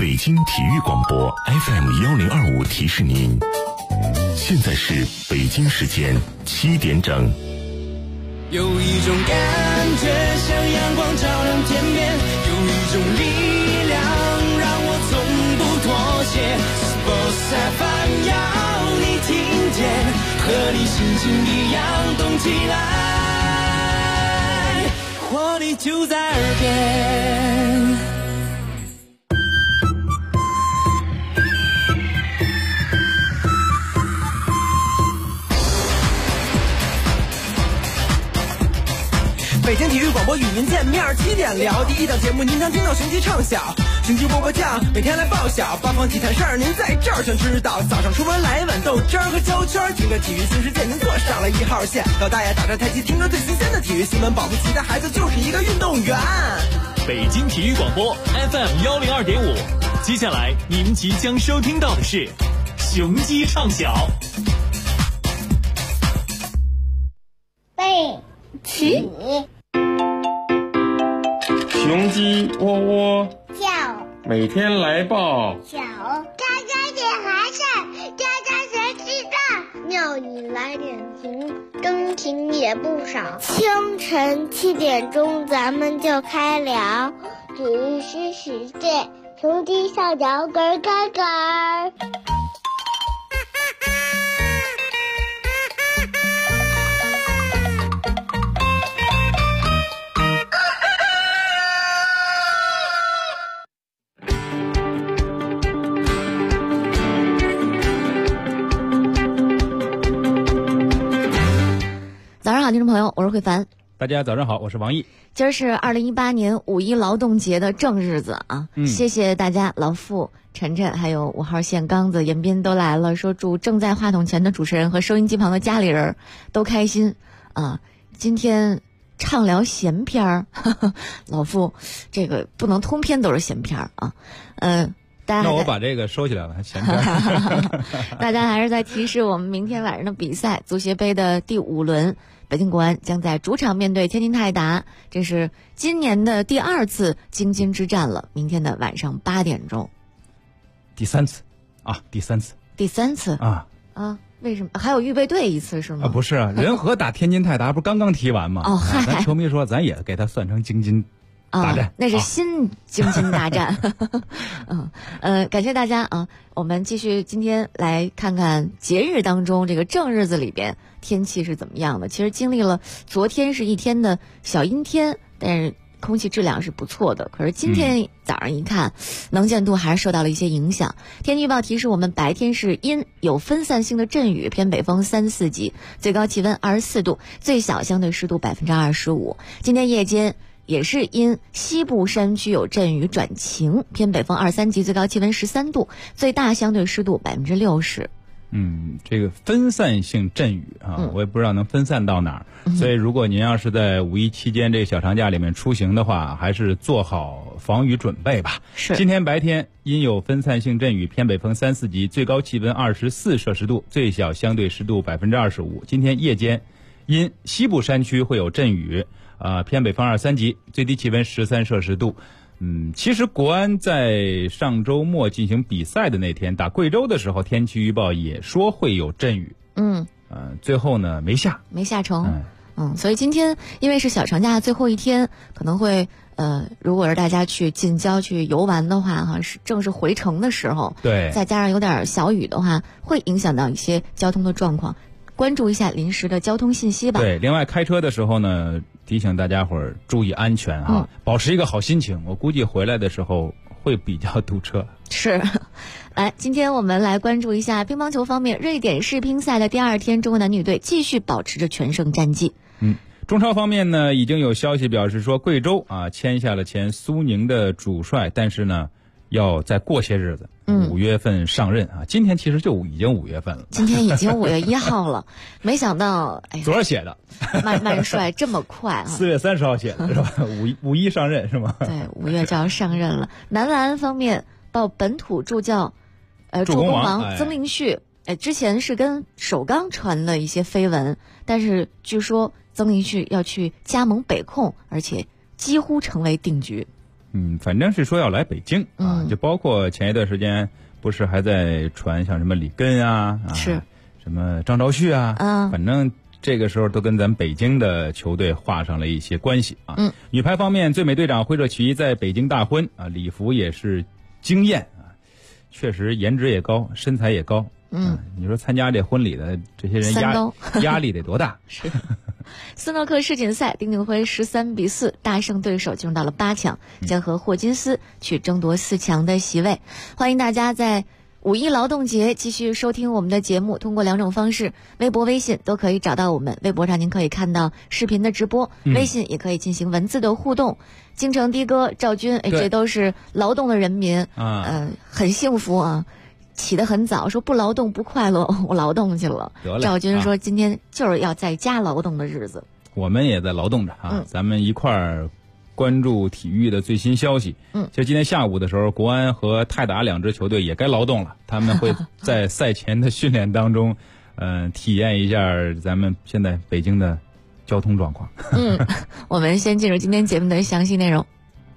北京体育广播 FM1025提示您，现在是北京时间7点整。 有一种感觉像阳光照亮天边，有一种力量让我从不妥协。Sports FM 要你听见，和你心情一样动起来，活力就在耳边。 北京体育广播与您见面，7点聊第一档节目，您将听到雄鸡唱晓，雄鸡波酱每天来报晓，八方体坛事儿您在这儿全知道。早上出门来碗豆汁儿和胶圈，听个体育新世界，您坐上了1号线。老大爷打着太极，听着最新鲜的体育新闻，保不齐的孩子就是一个运动员。 北京体育广播 FM102.5，接下来您即将收听到的是雄鸡唱晓。 背起雄鸡窝窝叫， 每天来报小家家点孩子，家家谁知道？庙里来点情，真情也不少。清晨7点钟，咱们就开聊体育新世界，雄鸡上脚跟跟跟。 早上好，听众朋友，我是慧凡。 大家早上好，我是王毅。 今儿是2018年5一劳动节的正日子啊！谢谢大家，老傅、晨晨还有5号线刚子、严斌都来了，说祝正在话筒前的主持人和收音机旁的家里人都开心啊！今天畅聊闲篇儿，老傅，这个不能通篇都是闲篇儿啊， 那我把这个收起来了，还闲篇。 大家还是在提示我们明天晚上的比赛，足协杯的第5轮，北京国安将在主场面对天津泰达，这是今年的第2次京津之战了。明天的晚上8点钟， 第3次啊，第3次啊， 为什么还有预备队1次是吗？ 不是啊，人和打天津泰达不是刚刚踢完吗？咱球迷说咱也给他算成京津大战， 那是新京津大战。感谢大家啊！我们继续今天来看看节日当中这个正日子里边天气是怎么样的。其实经历了昨天是一天的小阴天，但是空气质量是不错的。可是今天早上一看，能见度还是受到了一些影响。天气预报提示我们白天是阴，有分散性的阵雨，偏北风3、4级，最高气温24度，最小相对湿度25%。今天夜间也是因西部山区有阵雨转晴，偏北风2、3级，最高气温13度，最大相对湿度60%。 这个分散性阵雨啊，我也不知道能分散到哪儿。所以如果您要是在5一期间这个小长假里面出行的话，还是做好防雨准备吧。 是。 今天白天因有分散性阵雨，偏北风3、4级，最高气温24摄氏度，最小相对湿度25%。今天夜间因西部山区会有阵雨，偏北风2、3级，最低气温13摄氏度。其实国安在上周末进行比赛的那天打贵州的时候，天气预报也说会有阵雨。最后呢没下成。 所以今天因为是小长假最后一天，可能会如果是大家去近郊去游玩的话哈，正是回程的时候， 对， 再加上有点小雨的话，会影响到一些交通的状况。关注一下临时的交通信息吧。 对，另外开车的时候呢，提醒大家伙儿注意安全啊，保持一个好心情。我估计回来的时候会比较堵车。 是。来，今天我们来关注一下乒乓球方面，瑞典世乒赛的第2天，中国男女队继续保持着全胜战绩。 中超方面呢，已经有消息表示说，贵州签下了前苏宁的主帅，但是呢要再过些日子，5月份上任啊。今天其实就已经5月份了， 今天已经5月1号了，没想到， 昨儿写的， 曼帅这么快啊 ！4月30号写的是吧？5一上任是吗？ 对，5月就要上任了。男篮方面，报本土助教，助攻王曾令旭，之前是跟首钢传了一些绯闻，但是据说曾令旭要去加盟北控，而且几乎成为定局。 反正是说要来北京啊，就包括前一段时间不是还在传像什么李根啊， 是什么张兆旭啊，反正这个时候都跟咱们北京的球队画上了一些关系啊。女排方面，最美队长惠彻琪在北京大婚啊，礼服也是惊艳啊，确实颜值也高，身材也高。你说参加这婚礼的这些人压力得多大？ 是。斯诺克世锦赛，丁俊晖13-4大胜对手，进入到了8强，将和霍金斯去争夺4强的席位。欢迎大家在五一劳动节继续收听我们的节目，通过2种方式，微博、微信都可以找到我们。微博上您可以看到视频的直播，微信也可以进行文字的互动。京城的哥赵军，这都是劳动的人民很幸福啊。起得很早，说不劳动不快乐，我劳动去了。赵军说今天就是要在家劳动的日子。 我们也在劳动着啊，咱们一块儿关注体育的最新消息。其实今天下午的时候，国安和泰达2支球队也该劳动了，他们会在赛前的训练当中，体验一下咱们现在北京的交通状况。 我们先进入今天节目的详细内容，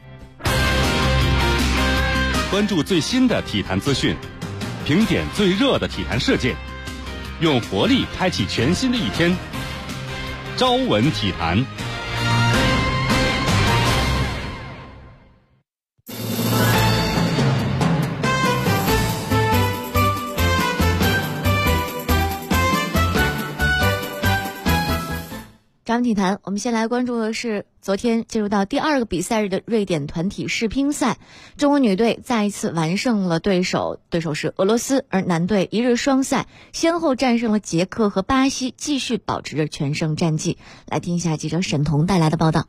关注最新的体坛资讯。评点最热的体坛事件，用活力开启全新的一天。朝闻体坛。 朝闻体坛，我们先来关注的是昨天进入到第2个比赛日的瑞典团体世乒赛，中国女队再一次完胜了对手是俄罗斯，而男队一日双赛先后战胜了捷克和巴西，继续保持着全胜战绩。来听一下记者沈彤带来的报道。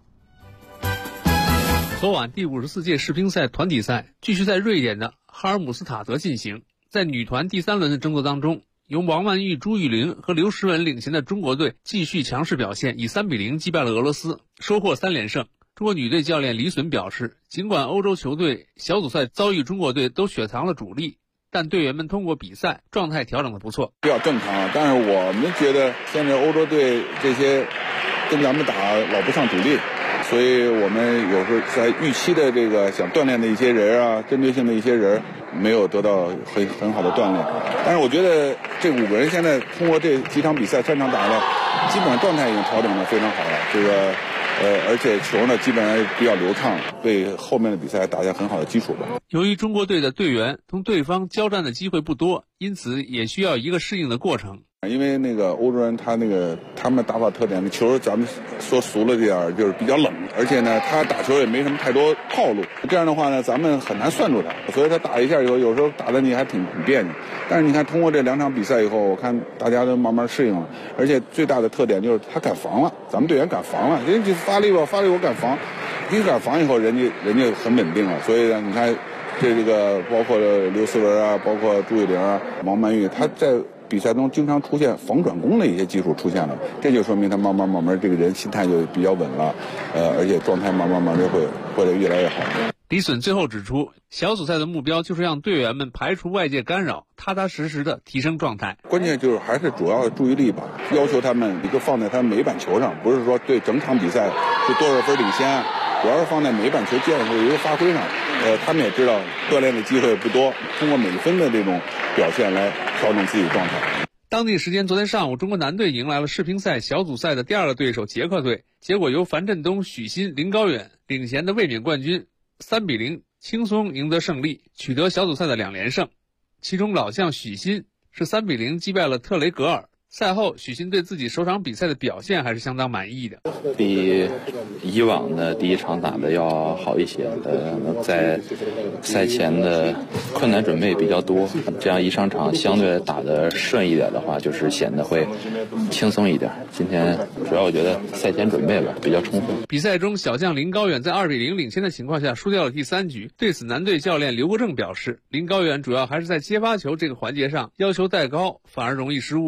昨晚第54届世乒赛团体赛继续在瑞典的哈尔姆斯塔德进行，在女团第3轮的争夺当中，由王曼玉、朱玉玲和刘诗雯领衔的中国队继续强势表现，以3-0击败了俄罗斯，收获3连胜。中国女队教练李隼表示，尽管欧洲球队小组赛遭遇中国队都雪藏了主力，但队员们通过比赛状态调整得不错， 比较正常。但是我们觉得现在欧洲队这些跟咱们打老不上主力，所以我们有时候在预期的这个想锻炼的一些人啊，针对性的一些人没有得到很好的锻炼。但是我觉得这5个人现在通过这几场比赛3场打了，基本上状态已经调整得非常好了。这个而且球呢基本上比较流畅，为后面的比赛打下很好的基础吧。 由于中国队的队员同对方交战的机会不多，因此也需要一个适应的过程。 因为那个欧洲人他们打法特点，那球咱们说俗了点就是比较冷，而且呢他打球也没什么太多套路，这样的话呢咱们很难算住他，所以他打一下以后有时候打的你还挺别扭。但是你看通过这2场比赛以后，我看大家都慢慢适应了，而且最大的特点就是他敢防了，咱们队员敢防了，人家发力我敢防，一敢防以后人家很稳定了。所以呢你看这个包括刘思文啊，包括朱玉玲啊，王曼玉，他在比赛中经常出现防转攻的一些技术出现了，这就说明他慢慢这个人心态就比较稳了，而且状态慢慢就会越来越好。 李隼最后指出，小组赛的目标就是让队员们排除外界干扰，踏踏实实的提升状态。 关键就是还是主要的注意力吧，要求他们一个放在他们每板球上，不是说对整场比赛是多少分领先，主要是放在每板球建设一个发挥上。他们也知道锻炼的机会不多，通过每分的这种表现来调整自己的状态。 当地时间昨天上午，中国男队迎来了世乒赛小组赛的第2个对手捷克队，结果由樊振东、许昕、林高远领衔的卫冕冠军3-0轻松赢得胜利，取得小组赛的2连胜。其中老将许昕是3-0击败了特雷格尔。赛后，许昕对自己首场比赛的表现还是相当满意的， 比以往的第1场打的要好一些。在赛前的困难准备比较多，这样一上场相对打得顺一点的话，就是显得会轻松一点。今天主要我觉得赛前准备吧比较充分。 比赛中，小将林高远在2-0领先的情况下输掉了第3局。对此，男队教练刘国正表示，林高远主要还是在接发球这个环节上要求太高，反而容易失误。 我觉得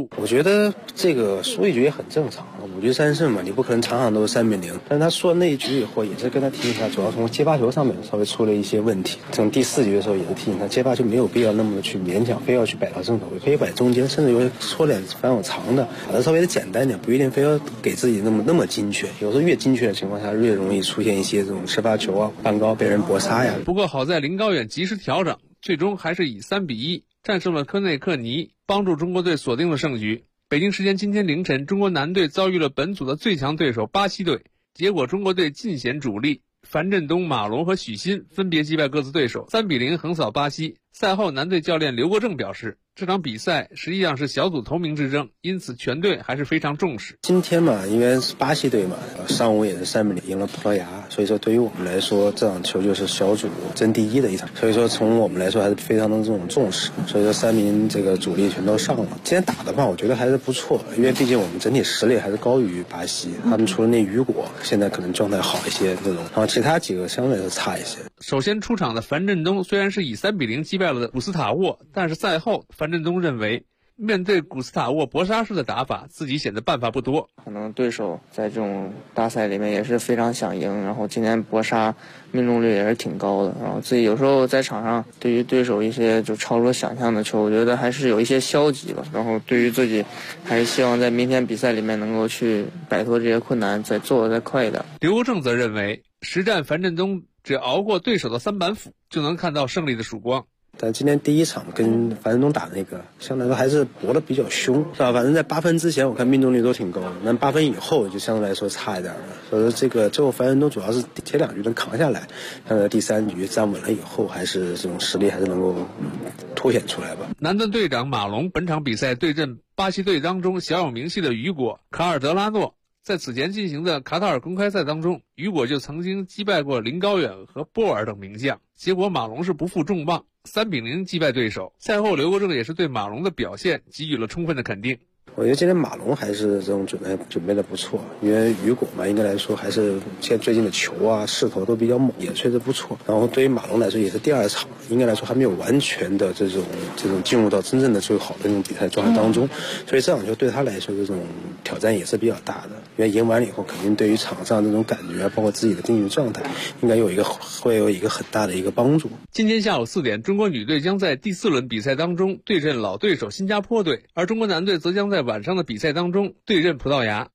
得这个输一局也很正常，5局3胜嘛，你不可能场场都是3-0。但是他输了那一局以后，也是跟他提醒他，主要从接发球上面稍微出了一些问题。从第4局的时候也是提醒他，接发球没有必要那么的去勉强，非要去摆到正头，也可以摆中间，甚至有些戳点反手长的，打得稍微的简单点，不一定非要给自己那么精确。有时候越精确的情况下，越容易出现一些这种吃发球啊、半高被人搏杀呀。 不过好在林高远及时调整，最终还是以3-1战胜了科内克尼，帮助中国队锁定了胜局。北京时间今天凌晨，中国男队遭遇了本组的最强对手巴西队，结果中国队尽显主力，樊振东、马龙和许昕分别击败各自对手，3-0横扫巴西。赛后，男队教练刘国正表示，这场比赛实际上是小组头名之争，因此全队还是非常重视。 今天嘛，因为是巴西队嘛，上午也是3-0赢了葡萄牙，所以说对于我们来说，这场球就是小组争第1的一场，所以说从我们来说还是非常的这种重视，所以说3名这个主力全都上了。今天打的话，我觉得还是不错，因为毕竟我们整体实力还是高于巴西，他们除了那雨果现在可能状态好一些这种，然后其他几个相对是差一些。 首先出场的樊振东虽然是以3-0击败了古斯塔沃，但是赛后樊振东认为，面对古斯塔沃搏杀式的打法，自己显得办法不多。 可能对手在这种大赛里面也是非常想赢，然后今天搏杀命中率也是挺高的，然后自己有时候在场上对于对手一些就超出想象的球，我觉得还是有一些消极吧。然后对于自己，还是希望在明天比赛里面能够去摆脱这些困难，再做得再快一点。 刘国正则认为，实战樊振东只要熬过对手的3板斧，就能看到胜利的曙光。 但今天第1场跟樊振东打那个，相对来说还是搏得比较凶，是吧？反正在8分之前，我看命中率都挺高的，那8分以后就相对来说差一点了。所以说这个最后樊振东主要是前2局能扛下来，但是第3局站稳了以后，还是这种实力还是能够凸显出来吧。 男队队长马龙本场比赛对阵巴西队当中小有名气的雨果、卡尔德拉诺。在此前进行的卡塔尔公开赛当中，雨果就曾经击败过林高远和波尔等名将，结果马龙是不负众望，3-0击败对手。赛后刘国正也是对马龙的表现给予了充分的肯定。 我觉得今天马龙还是这种准备的不错，因为雨果嘛，应该来说还是现在最近的球啊势头都比较猛，也确实不错。然后对于马龙来说也是第2场，应该来说还没有完全的这种进入到真正的最好的那种比赛状态当中，所以这场球对他来说这种挑战也是比较大的。因为赢完了以后，肯定对于场上这种感觉，包括自己的竞技状态，应该会有一个很大的一个帮助。 今天下午4点，中国女队将在第4轮比赛当中对阵老对手新加坡队，而中国男队则将在晚上的比赛当中对阵葡萄牙。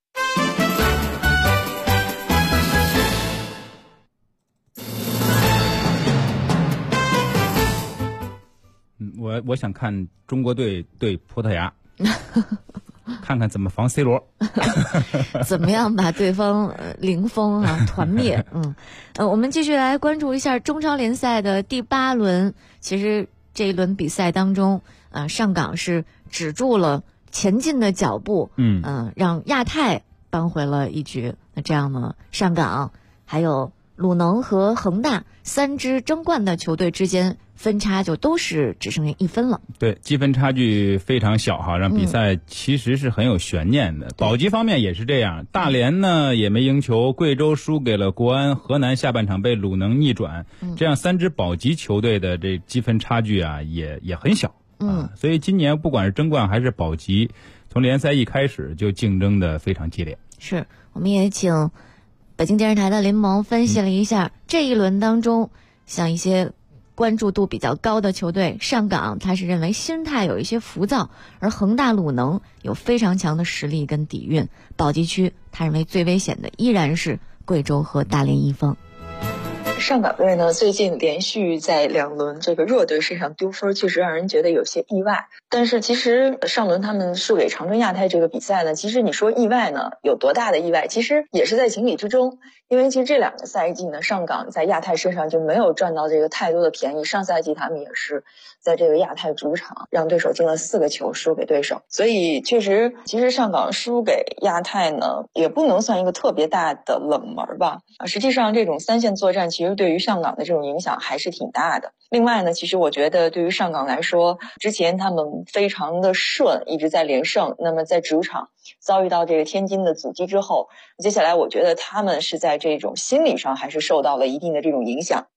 我想看中国队对葡萄牙，看看怎么防 C 罗， 怎么样把对方零封啊团灭。我们继续来关注一下中超联赛的第8轮。其实这一轮比赛当中，上港是止住了前进的脚步，让亚太扳回了一局。那这样呢，上港还有鲁能和恒大3支争冠的球队之间分差就都是只剩下1分了。 对，积分差距非常小哈，让比赛其实是很有悬念的。保级方面也是这样，大连呢也没赢球，贵州输给了国安，河南下半场被鲁能逆转，这样3支保级球队的这积分差距啊也很小。所以今年不管是争冠还是保级，从联赛一开始就竞争的非常激烈。 是，我们也请北京电视台的林萌分析了一下这一轮当中，像一些关注度比较高的球队，上港他是认为心态有一些浮躁，而恒大鲁能有非常强的实力跟底蕴。保级区他认为最危险的依然是贵州和大连一方。 上港队呢，最近连续在2轮这个弱队身上丢分，确实让人觉得有些意外。但是其实上轮他们输给长春亚泰这个比赛呢，其实你说意外呢，有多大的意外？其实也是在情理之中。因为其实这2个赛季呢，上港在亚太身上就没有赚到这个太多的便宜。上赛季他们也是在这个亚太主场让对手进了4个球，输给对手。所以确实，其实上港输给亚太呢，也不能算一个特别大的冷门吧。实际上这种3线作战其实对于上港的这种影响还是挺大的。另外呢，其实我觉得对于上港来说，之前他们非常的顺，一直在连胜，那么在主场遭遇到这个天津的阻击之后，接下来我觉得他们是在这种心理上还是受到了一定的这种影响。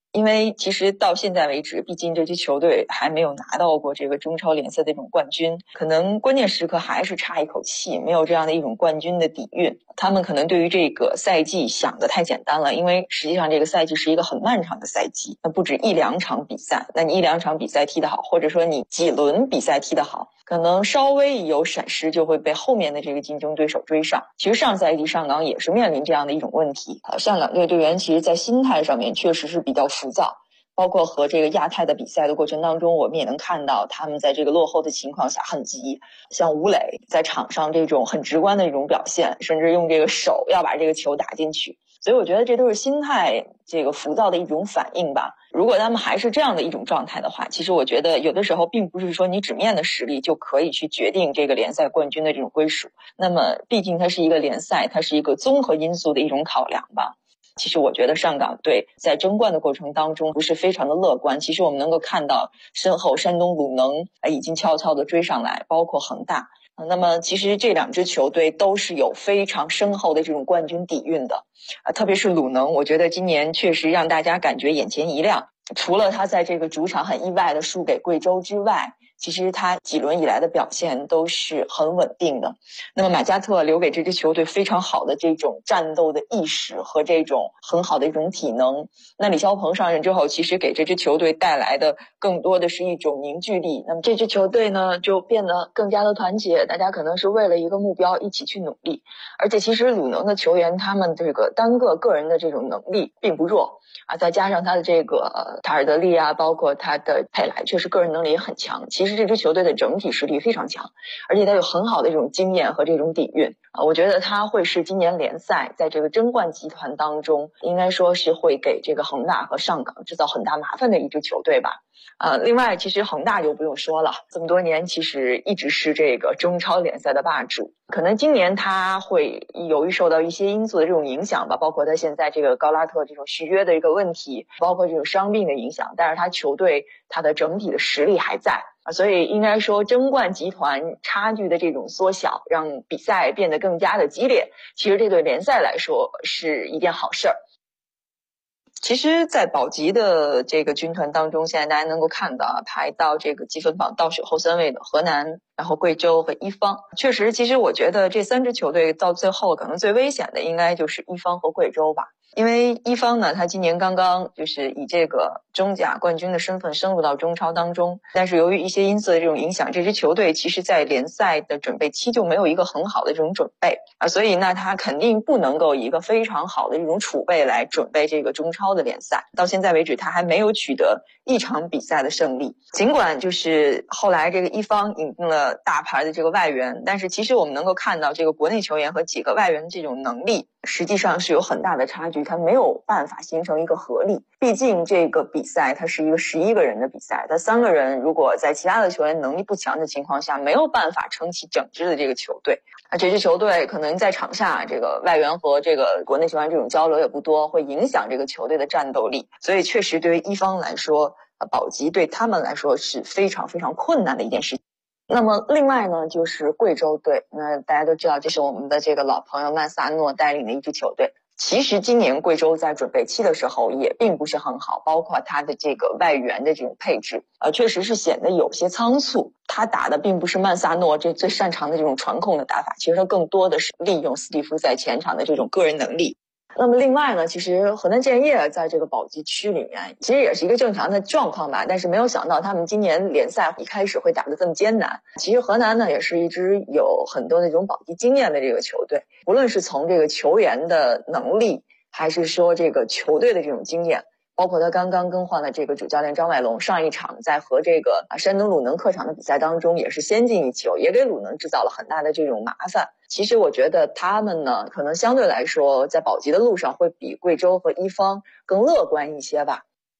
因为其实到现在为止，毕竟这支球队还没有拿到过这个中超联赛的这种冠军，可能关键时刻还是差一口气，没有这样的一种冠军的底蕴。他们可能对于这个赛季想得太简单了，因为实际上这个赛季是一个很漫长的赛季，那不止1-2场比赛，那你1-2场比赛踢得好，或者说你几轮比赛踢得好，可能稍微有闪失就会被后面的这个竞争对手追上。其实上赛季上港也是面临这样的一种问题，上港队队员其实在心态上面确实是比较浮躁，包括和这个亚太的比赛的过程当中，我们也能看到他们在这个落后的情况下很急，像吴磊在场上这种很直观的一种表现，甚至用这个手要把这个球打进去。所以我觉得这都是心态这个浮躁的一种反应吧。如果他们还是这样的一种状态的话，其实我觉得有的时候并不是说你纸面的实力就可以去决定这个联赛冠军的这种归属。那么毕竟它是一个联赛，它是一个综合因素的一种考量吧。其实我觉得上港队在争冠的过程当中不是非常的乐观。其实我们能够看到身后山东鲁能已经悄悄的追上来，包括恒大。那么其实这2支球队都是有非常深厚的这种冠军底蕴的，特别是鲁能，我觉得今年确实让大家感觉眼前一亮。除了他在这个主场很意外的输给贵州之外，其实他几轮以来的表现都是很稳定的。那么马加特留给这支球队非常好的这种战斗的意识和这种很好的一种体能。那李霄鹏上任之后，其实给这支球队带来的更多的是一种凝聚力。那么这支球队呢，就变得更加的团结，大家可能是为了一个目标一起去努力。而且其实鲁能的球员他们这个单个人的这种能力并不弱再加上他的这个塔尔德利包括他的佩莱，确实个人能力也很强。其实这支球队的整体实力非常强，而且他有很好的这种经验和这种底蕴我觉得他会是今年联赛在这个争冠集团当中，应该说是会给这个恒大和上港制造很大麻烦的一支球队吧。另外其实恒大就不用说了，这么多年其实一直是这个中超联赛的霸主。可能今年他会由于受到一些因素的这种影响吧，包括他现在这个高拉特这种续约的一个问题，包括这种伤病的影响，但是他球队他的整体的实力还在所以应该说争冠集团差距的这种缩小，让比赛变得更加的激烈，其实这对联赛来说是一件好事儿。其实在保级的这个军团当中，现在大家能够看到排到这个积分榜倒数后3位的河南，然后贵州和一方。确实其实我觉得这3支球队到最后可能最危险的应该就是一方和贵州吧。因为一方呢，他今年刚刚就是以这个中甲冠军的身份升入到中超当中，但是由于一些因素的这种影响，这支球队其实在联赛的准备期就没有一个很好的这种准备所以那他肯定不能够以一个非常好的这种储备来准备这个中超的联赛。到现在为止他还没有取得一场比赛的胜利，尽管就是后来这个一方引进了大牌的这个外援，但是其实我们能够看到这个国内球员和几个外援的这种能力实际上是有很大的差距，他没有办法形成一个合力。毕竟这个比赛它是一个11个人的比赛，他3个人如果在其他的球员能力不强的情况下，没有办法撑起整支的这个球队。这支球队可能在场下这个外援和这个国内球员这种交流也不多，会影响这个球队的战斗力。所以确实对于一方来说保级对他们来说是非常非常困难的一件事情。那么另外呢，就是贵州队，那大家都知道这是我们的这个老朋友曼萨诺带领的一支球队。其实今年贵州在准备期的时候也并不是很好，包括他的这个外援的这种配置确实是显得有些仓促。他打的并不是曼萨诺这最擅长的这种传控的打法，其实他更多的是利用斯蒂夫在前场的这种个人能力。那么另外呢，其实河南建业在这个保级区里面其实也是一个正常的状况吧，但是没有想到他们今年联赛一开始会打得这么艰难。其实河南呢也是一支有很多那种保级经验的这个球队，不论是从这个球员的能力还是说这个球队的这种经验，包括他刚刚更换了这个主教练张外龙，上一场在和这个山东鲁能客场的比赛当中也是先进一球，也给鲁能制造了很大的这种麻烦。其实我觉得他们呢可能相对来说在保级的路上会比贵州和一方更乐观一些吧。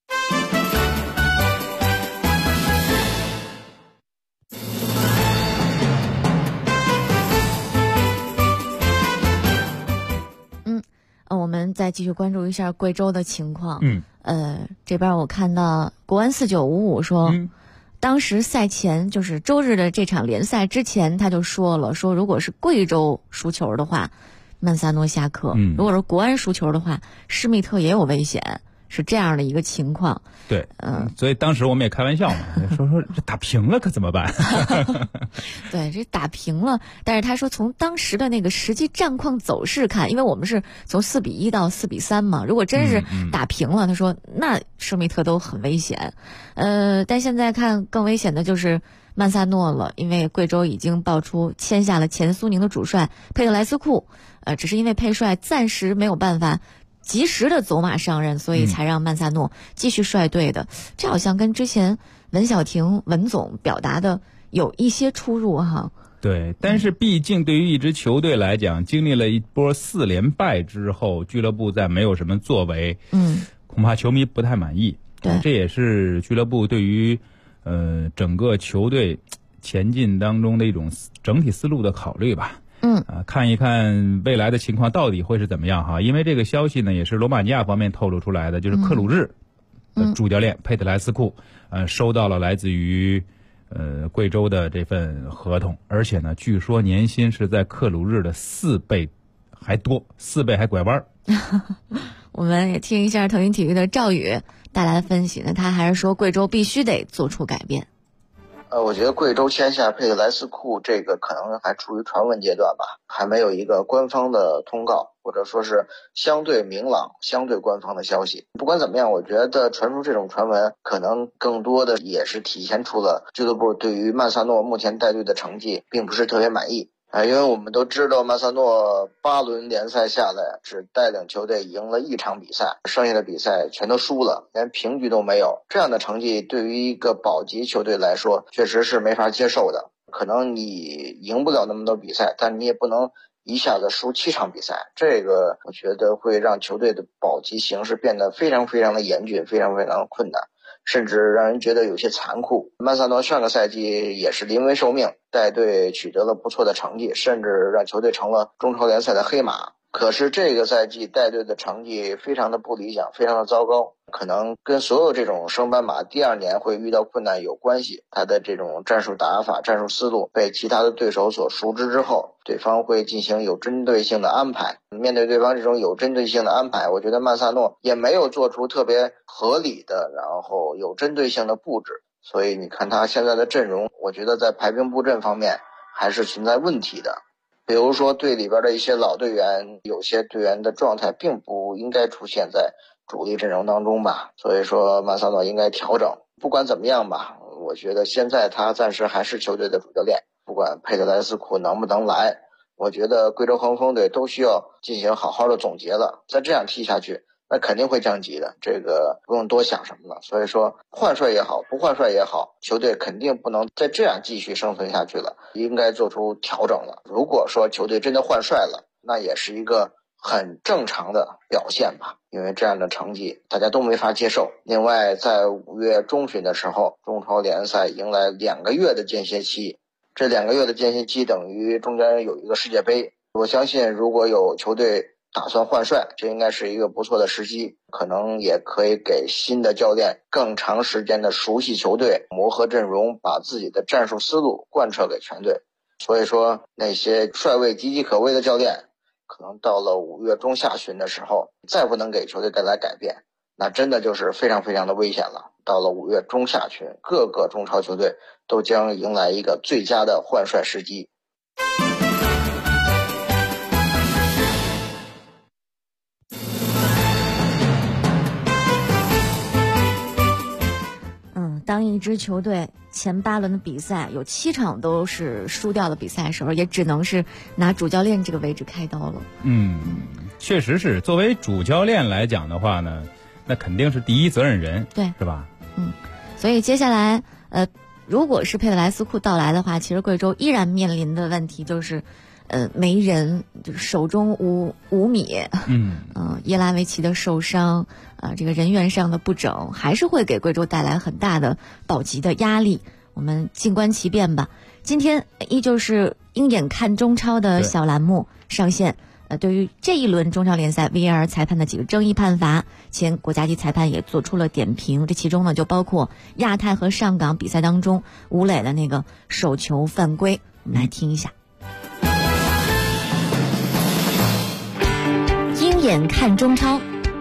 我们再继续关注一下贵州的情况。这边我看到国安4955说，当时赛前就是周日的这场联赛之前，他就说了，说如果是贵州输球的话，曼萨诺下课；如果是国安输球的话，施密特也有危险。 是这样的一个情况。 对，所以当时我们也开玩笑嘛，说这打平了可怎么办？ 对，这打平了，但是他说从当时的那个实际战况走势看，因为我们是从4-1到4-3嘛，如果真是打平了，他说那施密特都很危险。但现在看更危险的就是曼萨诺了，因为贵州已经爆出签下了前苏宁的主帅佩特莱斯库，只是因为佩帅暂时没有办法及时的走马上任，所以才让曼萨诺继续率队的。这好像跟之前文晓婷文总表达的有一些出入哈。 对，但是毕竟对于一支球队来讲，经历了一波4连败之后，俱乐部再没有什么作为，恐怕球迷不太满意。 对， 这也是俱乐部对于整个球队前进当中的一种整体思路的考虑吧。看一看未来的情况到底会是怎么样哈？因为这个消息呢，也是罗马尼亚方面透露出来的，就是克鲁日主教练佩特莱斯库收到了来自于贵州的这份合同，而且呢，据说年薪是在克鲁日的4倍还多，4倍还拐弯。 我们也听一下腾讯体育的赵宇带来的分析呢，他还是说贵州必须得做出改变。 我觉得贵州签下佩特莱斯库这个可能还处于传闻阶段吧，还没有一个官方的通告，或者说是相对明朗、相对官方的消息。不管怎么样，我觉得传出这种传闻，可能更多的也是体现出了俱乐部对于曼萨诺目前带队的成绩并不是特别满意。因为我们都知道曼萨诺8轮联赛下来只带领球队赢了1场比赛，剩下的比赛全都输了，连平局都没有。这样的成绩对于一个保级球队来说确实是没法接受的。可能你赢不了那么多比赛，但你也不能一下子输7场比赛，这个我觉得会让球队的保级形势变得非常非常的严峻，非常非常困难，甚至让人觉得有些残酷。曼萨诺上个赛季也是临危受命，带队取得了不错的成绩，甚至让球队成了中超联赛的黑马。可是这个赛季带队的成绩非常的不理想，非常的糟糕，可能跟所有这种升班马第2年会遇到困难有关系。他的这种战术打法、战术思路被其他的对手所熟知之后，对方会进行有针对性的安排。面对对方这种有针对性的安排，我觉得曼萨诺也没有做出特别合理的然后有针对性的布置，所以你看他现在的阵容，我觉得在排兵布阵方面还是存在问题的。比如说队里边的一些老队员，有些队员的状态并不应该出现在主力阵容当中吧，所以说曼萨诺应该调整。不管怎么样吧，我觉得现在他暂时还是球队的主教练，不管佩特莱斯库能不能来，我觉得贵州恒丰队都需要进行好好的总结了。再这样踢下去，那肯定会降级的，这个不用多想什么了。所以说换帅也好，不换帅也好，球队肯定不能再这样继续生存下去了，应该做出调整了。如果说球队真的换帅了，那也是一个很正常的表现吧，因为这样的成绩大家都没法接受。另外在5月中旬的时候，中超联赛迎来2个月的间歇期，这2个月的间歇期等于中间有一个世界杯。我相信如果有球队打算换帅，这应该是一个不错的时机，可能也可以给新的教练更长时间的熟悉球队，磨合阵容，把自己的战术思路贯彻给全队。所以说那些帅位岌岌可危的教练，可能到了5月中下旬的时候，再不能给球队带来改变，那真的就是非常非常的危险了。到了5月中下旬，各个中超球队都将迎来一个最佳的换帅时机。 当一支球队前8轮的比赛有7场都是输掉的比赛的时候，也只能是拿主教练这个位置开刀了。 确实是，作为主教练来讲的话呢，那肯定是第一责任人， 对， 是吧？ 所以接下来如果是佩特莱斯库到来的话，其实贵州依然面临的问题就是没人，就是手中无米，耶拉维奇的受伤，这个人员上的不整，还是会给贵州带来很大的保级的压力。我们静观其变吧。今天依旧是鹰眼看中超的小栏目上线。对于这一轮中超联赛 VAR 裁判的几个争议判罚，前国家级裁判也做出了点评。这其中呢，就包括亚太和上港比赛当中吴磊的那个手球犯规。我们来听一下。鹰眼看中超，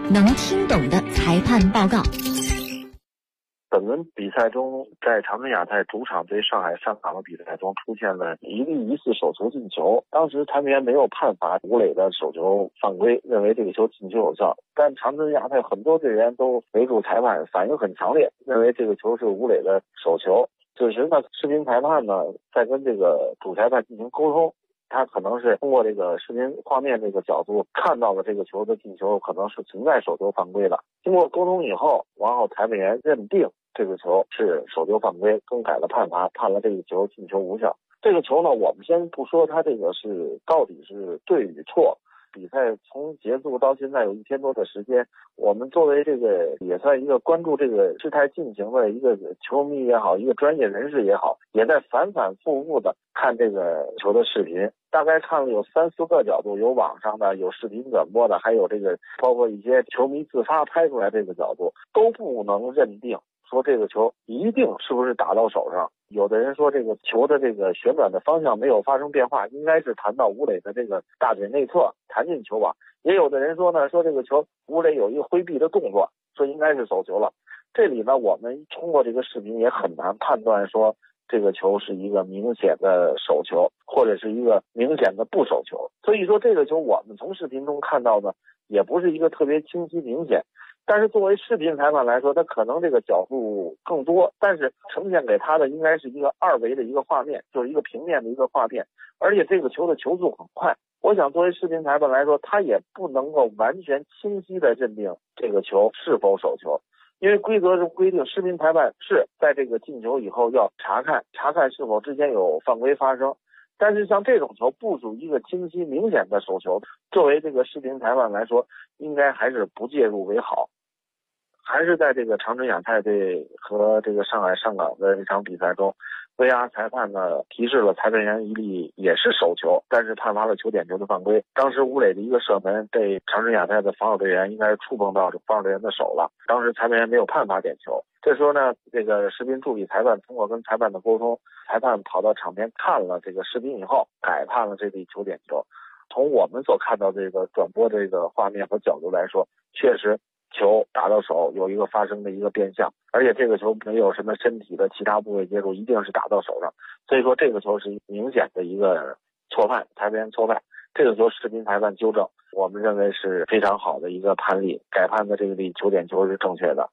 能听懂的裁判报告。 本轮比赛中，在长春亚泰主场对上海上港的比赛中，出现了一粒疑似手球进球。当时裁判员没有判罚吴磊的手球犯规，认为这个球进球有效。但长春亚泰很多队员都围住裁判，反应很强烈，认为这个球是吴磊的手球。此时呢，视频裁判呢在跟这个主裁判进行沟通。他可能是通过这个视频画面这个角度看到了这个球的进球可能是存在手球犯规的。经过沟通以后，然后裁判员认定这个球是手球犯规，更改了判罚，判了这个球进球无效。这个球呢，我们先不说它这个是到底是对与错。比赛从结束到现在有1天多的时间，我们作为这个也算一个关注这个事态进行的一个球迷也好，一个专业人士也好，也在反反复复的看这个球的视频，大概看了有3、4个角度，有网上的，有视频转播的，还有这个包括一些球迷自发拍出来这个角度，都不能认定说这个球一定是不是打到手上。有的人说这个球的这个旋转的方向没有发生变化，应该是弹到吴磊的这个大腿内侧，弹进球网。也有的人说呢，说这个球吴磊有一个挥臂的动作，说应该是手球了。这里呢，我们通过这个视频也很难判断说这个球是一个明显的手球，或者是一个明显的不手球。所以说这个球我们从视频中看到呢，也不是一个特别清晰明显。但是作为视频裁判来说，他可能这个角度更多，但是呈现给他的应该是一个2维的一个画面，就是一个平面的一个画面，而且这个球的球速很快。我想作为视频裁判来说，他也不能够完全清晰的认定这个球是否手球，因为规则是规定视频裁判是在这个进球以后要查看是否之前有犯规发生。但是像这种球不属于一个清晰明显的手球，作为这个视频裁判来说，应该还是不介入为好。还是在这个长春亚泰队和这个上海上港的这场比赛中，VR 裁判呢提示了裁判员一粒也是手球，但是判罚了球点球的犯规。当时吴磊的一个射门被长春亚泰的防守队员应该是触碰到防守队员的手了，当时裁判员没有判罚点球。这时候呢，这个视频助理裁判通过跟裁判的沟通，裁判跑到场边看了这个视频以后，改判了这粒球点球。从我们所看到这个转播这个画面和角度来说，确实球打到手有一个发生的一个变向，而且这个球没有什么身体的其他部位接触，一定是打到手上。所以说这个球是明显的一个错判，裁判员错判。这个球视频裁判纠正，我们认为是非常好的一个判例，改判的这个粒球点球是正确的。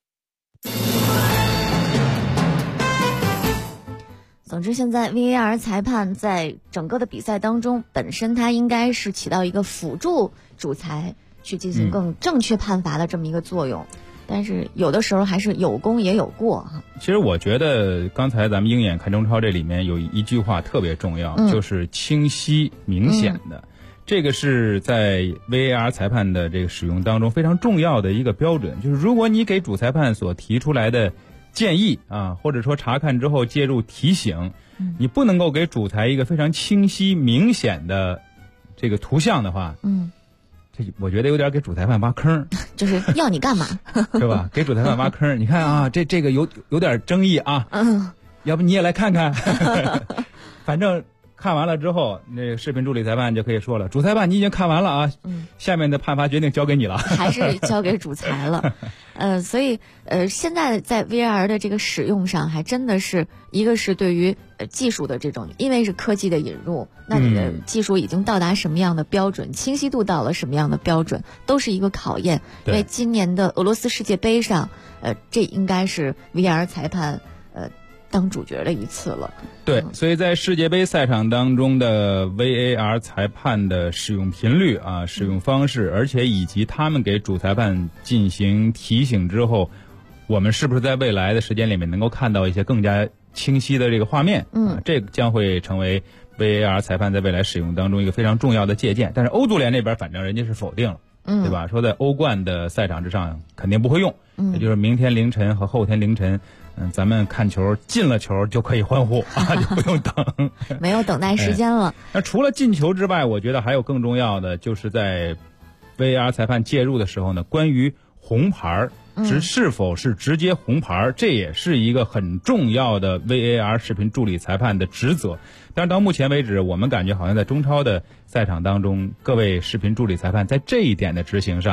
总之，现在 VAR 裁判在整个的比赛当中，本身它应该是起到一个辅助主裁去进行更正确判罚的这么一个作用，但是有的时候还是有功也有过哈。 其实我觉得刚才咱们鹰眼看中超这里面有一句话特别重要，就是清晰明显的。这个是在 VAR 裁判的这个使用当中非常重要的一个标准，就是如果你给主裁判所提出来的建议啊，或者说查看之后介入提醒，你不能够给主裁一个非常清晰明显的这个图像的话，这我觉得有点给主裁判挖坑， 就是要你干嘛， 是吧？给主裁判挖坑。你看啊，这个有点争议啊，要不你也来看看，反正看完了之后，那个视频助理裁判就可以说了，主裁判你已经看完了啊，下面的判罚决定交给你了， 还是交给主裁了。所以现在在 VAR 的这个使用上，还真的是一个是对于技术的这种，因为是科技的引入，那你的技术已经到达什么样的标准，清晰度到了什么样的标准，都是一个考验。因为今年的俄罗斯世界杯上，这应该是 VAR 裁判当主角的一次了。 对，所以在世界杯赛场当中的 VAR 裁判的使用频率啊，使用方式，而且以及他们给主裁判进行提醒之后，我们是不是在未来的时间里面能够看到一些更加清晰的这个画面？这将会成为 VAR 裁判在未来使用当中一个非常重要的借鉴。但是欧足联那边反正人家是否定了，对吧？说在欧冠的赛场之上肯定不会用，也就是明天凌晨和后天凌晨。咱们看球进了球就可以欢呼啊，就不用等， 没有等待时间了。 那除了进球之外，我觉得还有更重要的，就是在 VAR 裁判介入的时候呢，关于红牌是否是直接红牌，这也是一个很重要的 VAR 视频助理裁判的职责。但是到目前为止，我们感觉好像在中超的赛场当中，各位视频助理裁判在这一点的执行上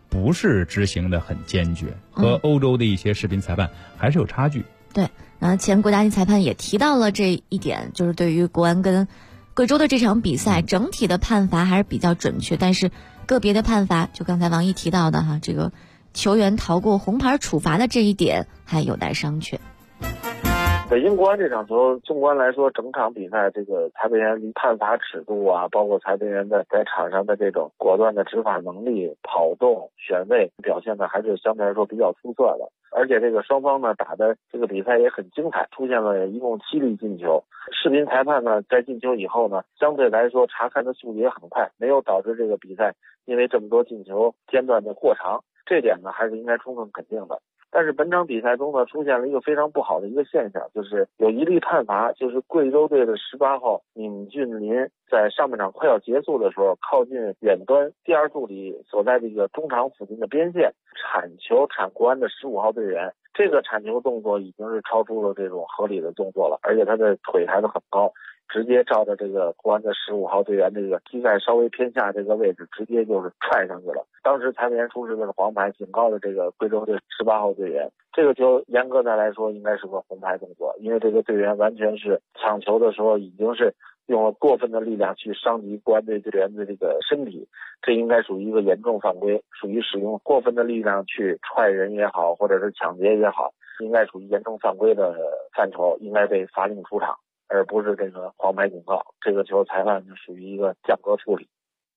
不是执行的很坚决，和欧洲的一些视频裁判还是有差距。 对，前国家级裁判也提到了这一点，就是对于国安跟贵州的这场比赛，整体的判罚还是比较准确，但是个别的判罚，就刚才王毅提到的这个球员逃过红牌处罚的这一点还有待商榷。 北京国安这场球，纵观来说，整场比赛这个裁判员判罚尺度啊，包括裁判员的在场上的这种果断的执法能力、跑动、选位表现的还是相对来说比较出色的。而且这个双方呢打的这个比赛也很精彩，出现了一共7粒进球。视频裁判呢在进球以后呢，相对来说查看的速度也很快，没有导致这个比赛因为这么多进球间断的过长，这点呢还是应该充分肯定的。但是本场比赛中呢，出现了一个非常不好的一个现象，就是有一粒判罚，就是贵州队的18号闵俊林在上半场快要结束的时候，靠近远端第2助理所在这个中场附近的边线铲球铲国安的15号队员。这个铲球动作已经是超出了这种合理的动作了，而且他的腿抬得很高，直接照着这个国安的15号队员这个膝盖稍微偏下这个位置，直接就是踹上去了。当时裁判员出示的是黄牌，警告了这个贵州队18号队员。这个球严格的来说应该是个红牌动作，因为这个队员完全是抢球的时候已经是用了过分的力量去伤及国安队队员的这个身体，这应该属于一个严重犯规，属于使用过分的力量去踹人也好，或者是抢劫也好，应该属于严重犯规的范畴，应该被罚令出场，而不是这个黄牌警告。这个球裁判就属于一个降格处理。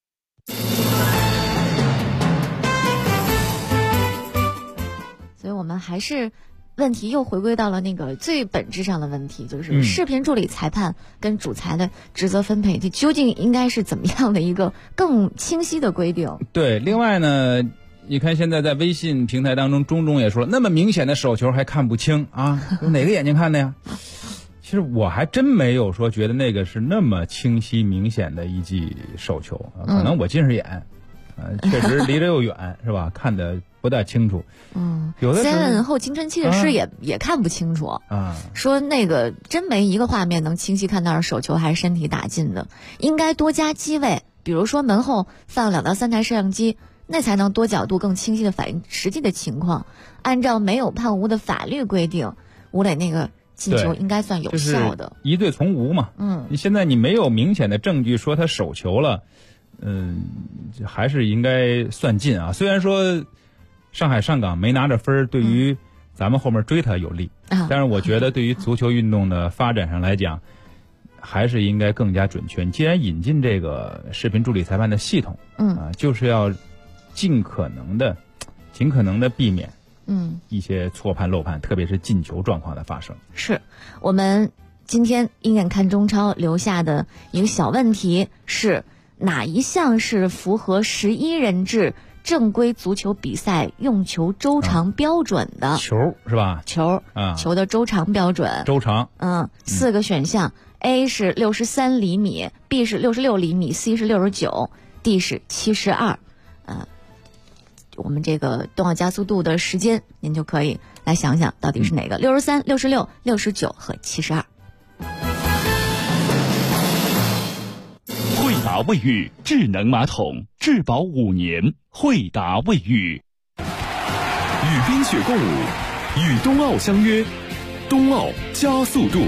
所以我们还是问题又回归到了那个最本质上的问题，就是视频助理裁判跟主裁的职责分配，这究竟应该是怎么样的一个更清晰的规定？ 对，另外呢，你看现在在微信平台当中，中也说了，那么明显的手球还看不清啊，用哪个眼睛看的呀？其实我还真没有说觉得那个是那么清晰明显的一记手球，可能我近视眼，确实离得又远是吧？看得不大清楚。有的时候 7后青春期的视野也看不清楚啊。说那个真没一个画面能清晰看到是手球还是身体打进的，应该多加机位，比如说门后放2到3台摄像机，那才能多角度更清晰的反映实际的情况。按照没有判无的法律规定，吴磊那个进球应该算有效的， 就是疑对从无嘛。现在你没有明显的证据说他手球了，还是应该算进啊。虽然说上海上港没拿着分，对于咱们后面追他有利，但是我觉得对于足球运动的发展上来讲，还是应该更加准确。你既然引进这个视频助理裁判的系统，就是要尽可能的避免一些错判漏判，特别是进球状况的发生。 是我们今天鹰眼看中超留下的一个小问题是，哪一项是符合11人制正规足球比赛用球周长标准的？ 球是吧？ 球的周长标准。 周长 ，4个选项 ，A 是63厘米 ，B 是66厘米 ，C 是69，D 是72。我们这个冬奥加速度的时间，您就可以来想想到底是哪个，63、66、69和72。 惠达卫浴智能马桶，质保5年。惠达卫浴。 与冰雪共舞，与冬奥相约，冬奥加速度。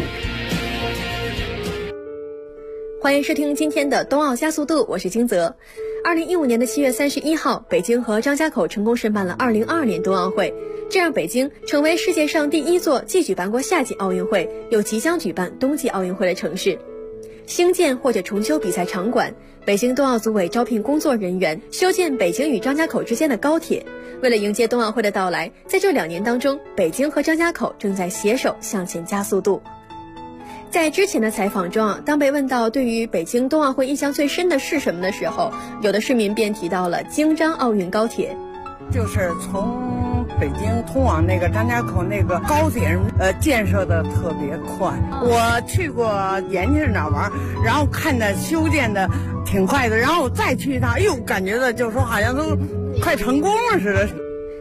欢迎收听今天的冬奥加速度，我是金泽。2015年的7月31号，北京和张家口成功申办了2022年冬奥会，这让北京成为世界上第一座既举办过夏季奥运会，又即将举办冬季奥运会的城市。兴建或者重修比赛场馆，北京冬奥组委招聘工作人员，修建北京与张家口之间的高铁。为了迎接冬奥会的到来，在这2年当中，北京和张家口正在携手向前加速度。在之前的采访中当被问到对于北京冬奥会印象最深的是什么的时候，有的市民便提到了京张奥运高铁。 就是从北京通往那个张家口那个高铁建设的特别快。我去过延庆那玩，然后看着修建的挺快的，然后我再去一趟，哎呦，感觉的就说好像都快成功了似的。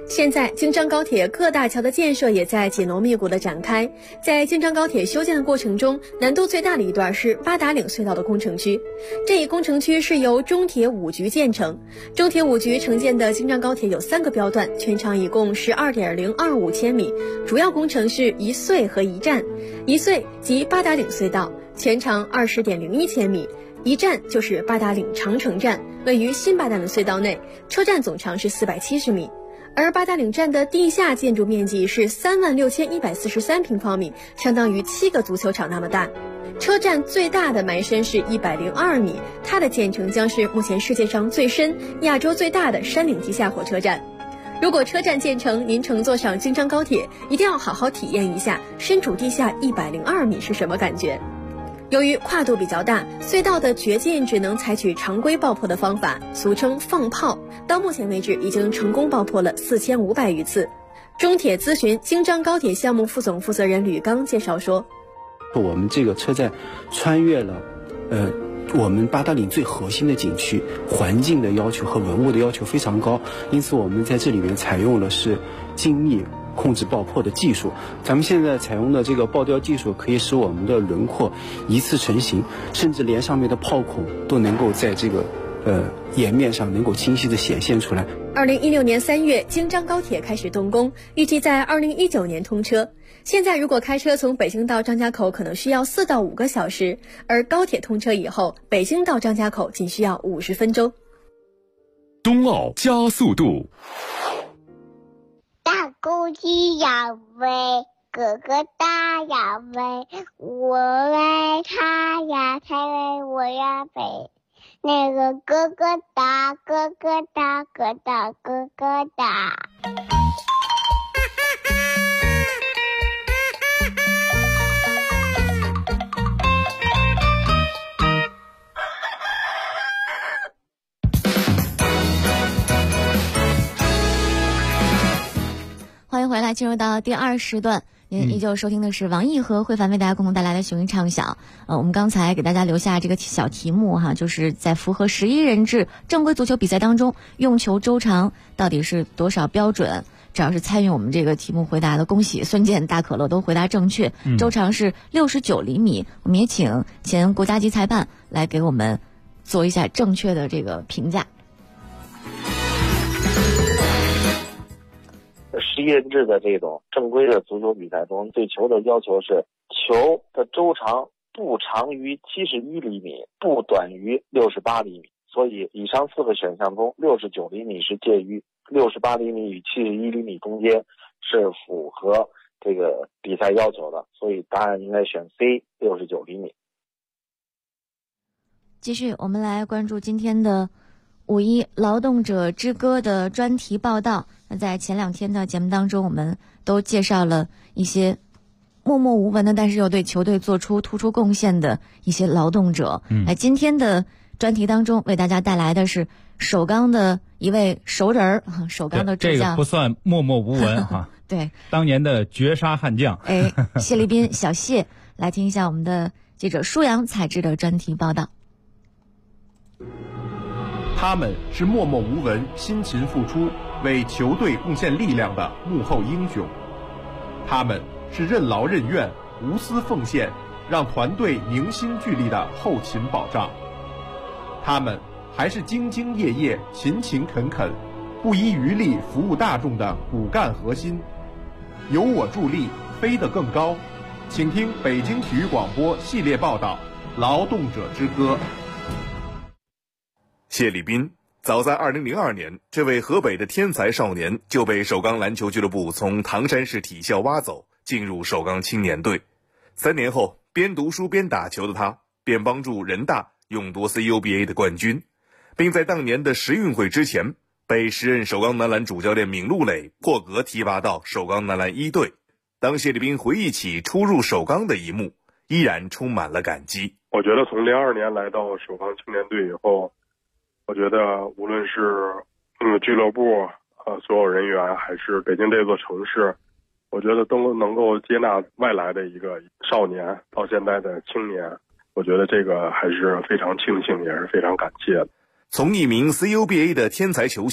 现在京张高铁各大桥的建设也在紧锣密鼓的展开。在京张高铁修建的过程中，难度最大的一段是八达岭隧道的工程区。这一工程区是由中铁五局建成。中铁五局承建的京张高铁有3个标段，全长一共12.025千米，主要工程是一隧和一站。一隧即八达岭隧道，全长20.01千米。一站就是八达岭长城站，位于新八达岭隧道内，车站总长是470米。而八达岭站的地下建筑面积是36143平方米，相当于7个足球场那么大。车站最大的埋深是102米，它的建成将是目前世界上最深、亚洲最大的山岭地下火车站。如果车站建成，您乘坐上京张高铁，一定要好好体验一下身处地下102米是什么感觉。由于跨度比较大，隧道的掘进只能采取常规爆破的方法，俗称放炮。到目前为止，已经成功爆破了4500余次。中铁咨询京张高铁项目副总负责人吕刚介绍说， 我们这个车站穿越了我们八达岭最核心的景区，环境的要求和文物的要求非常高，因此我们在这里面采用了是精密控制爆破的技术。咱们现在采用的这个爆雕技术可以使我们的轮廓一次成型，甚至连上面的炮孔都能够在这个岩面上能够清晰地显现出来。 2016年3月，京张高铁开始动工，预计在2019年通车。现在如果开车从北京到张家口可能需要4到5个小时，而高铁通车以后，北京到张家口仅需要50分钟。 冬奥加速度。 大公鸡要飞，哥哥大要飞，我为他呀才为我呀飞。那个哥哥大，哥哥大，哥大哥哥大。 欢迎回来，进入到第2时段。您依旧收听的是王毅和慧凡为大家共同带来的雄鹰畅晓。我们刚才给大家留下这个小题目哈，就是在符合11人制正规足球比赛当中，用球周长到底是多少标准？只要是参与我们这个题目回答的，恭喜孙健、大可乐都回答正确。周长是69厘米。我们也请前国家级裁判来给我们做一下正确的这个评价。 11人制的这种正规的足球比赛中，对球的要求是球的周长不长于71厘米，不短于68厘米。所以以上4个选项中，69厘米是介于68厘米与71厘米中间，是符合这个比赛要求的，所以答案应该选 C， 69厘米。 继续，我们来关注今天的5·1劳动者之歌的专题报道。那在前2天的节目当中，我们都介绍了一些默默无闻的，但是又对球队做出突出贡献的一些劳动者。今天的专题当中为大家带来的是首钢的一位熟人儿，首钢的主将。 这个不算默默无闻哈。 对， 当年的绝杀悍将。 谢立斌小谢，来听一下我们的记者舒阳采制的专题报道。 他们是默默无闻、辛勤付出、为球队贡献力量的幕后英雄，他们是任劳任怨、无私奉献，让团队凝心聚力的后勤保障，他们还是兢兢业业、勤勤恳恳、不遗余力服务大众的骨干核心。有我助力，飞得更高。请听北京体育广播系列报道《劳动者之歌》。 谢立斌早在2002年，这位河北的天才少年就被首钢篮球俱乐部从唐山市体校挖走，进入首钢青年队。3年后，边读书边打球的他，便帮助人大勇夺 CUBA 的冠军，并在当年的10运会之前，被时任首钢男篮主教练闵鹿蕾破格提拔到首钢男篮1队。当谢立斌回忆起初入首钢的一幕，依然充满了感激。 我觉得从02年来到首钢青年队以后，我觉得无论是俱乐部所有人员，还是北京这座城市，我觉得都能够接纳外来的一个少年到现在的青年，我觉得这个还是非常庆幸，也是非常感谢的。 从一名 CUBA 的天才球星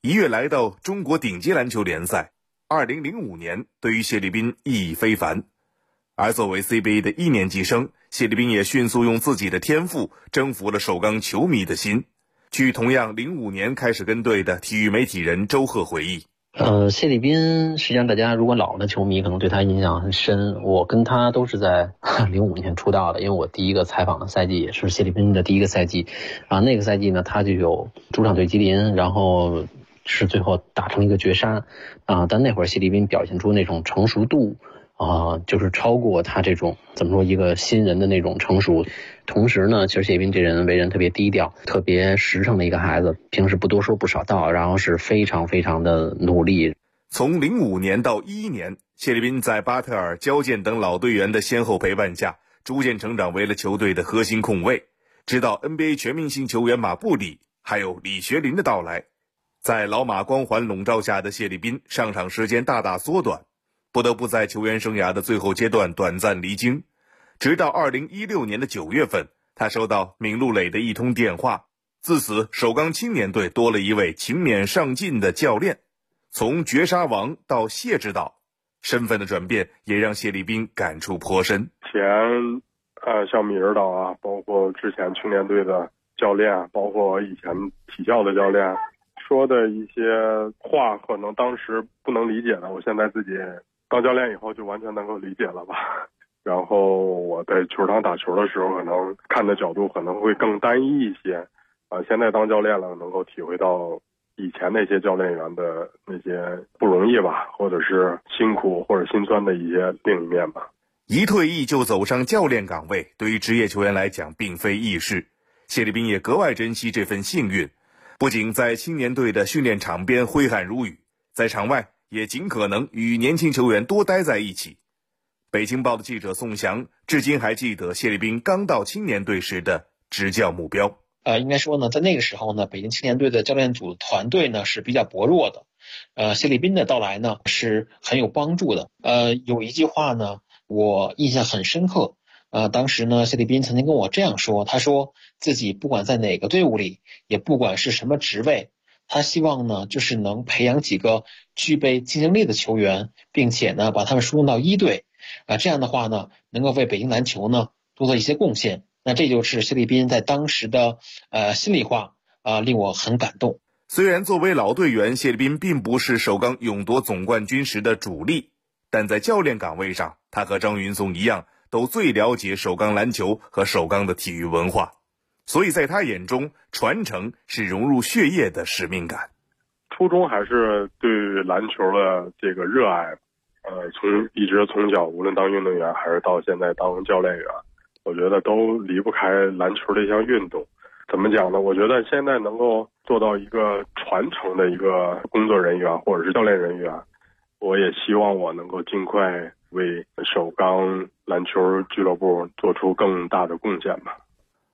一跃来到中国顶级篮球联赛。2005年对于谢立斌意义非凡，而作为 CBA 的1年级生，谢立斌也迅速用自己的天赋征服了首钢球迷的心。据同样05年开始跟队的体育媒体人周贺回忆， 谢立斌实际上大家如果老的球迷可能对他印象很深，我跟他都是在05年出道的，因为我第一个采访的赛季也是谢立斌的第一个赛季那个赛季呢他就有主场对吉林，然后是最后打成一个绝杀但那会儿谢立斌表现出那种成熟度就是超过他这种怎么说一个新人的那种成熟。同时呢，其实谢立斌这人为人特别低调，特别实诚的一个孩子，平时不多说不少道，然后是非常非常的努力。 从05年到11年，谢立斌在巴特尔、焦健等老队员的先后陪伴下，逐渐成长为了球队的核心控卫。直到 NBA 全明星球员马布里还有李学林的到来，在老马光环笼罩下的谢立斌上场时间大大缩短，不得不在球员生涯的最后阶段短暂离京。直到2016年的9月份，他收到闵路磊的一通电话，自此首钢青年队多了一位勤勉上进的教练。从绝杀王到谢指导，身份的转变也让谢立斌感触颇深。 像闵指导包括之前青年队的教练，包括以前体校的教练说的一些话，可能当时不能理解的，我现在自己当教练以后就完全能够理解了吧。然后我在球场打球的时候，可能看的角度可能会更单一一些现在当教练了，能够体会到以前那些教练员的那些不容易吧，或者是辛苦或者心酸的一些另一面吧。 一退役就走上教练岗位，对于职业球员来讲并非易事。谢立斌也格外珍惜这份幸运，不仅在青年队的训练场边挥汗如雨，在场外也尽可能与年轻球员多待在一起。北京报的记者宋翔至今还记得谢立斌刚到青年队时的执教目标。 应该说呢，在那个时候呢，北京青年队的教练组团队呢是比较薄弱的。谢立斌的到来呢是很有帮助的。有一句话呢我印象很深刻。当时呢谢立斌曾经跟我这样说，他说自己不管在哪个队伍里，也不管是什么职位，他希望呢就是能培养几个具备竞争力的球员，并且呢把他们输送到一队。这样的话呢，能够为北京篮球呢多做一些贡献。那这就是谢立斌在当时的心里话令我很感动。 虽然作为老队员，谢立斌并不是首钢勇夺总冠军时的主力，但在教练岗位上，他和张云松一样，都最了解首钢篮球和首钢的体育文化。所以在他眼中，传承是融入血液的使命感。 初衷还是对篮球的这个热爱。一直从小无论当运动员还是到现在当教练员，我觉得都离不开篮球这项运动。怎么讲呢？我觉得现在能够做到一个传承的一个工作人员或者是教练人员，我也希望我能够尽快为首钢篮球俱乐部做出更大的贡献吧。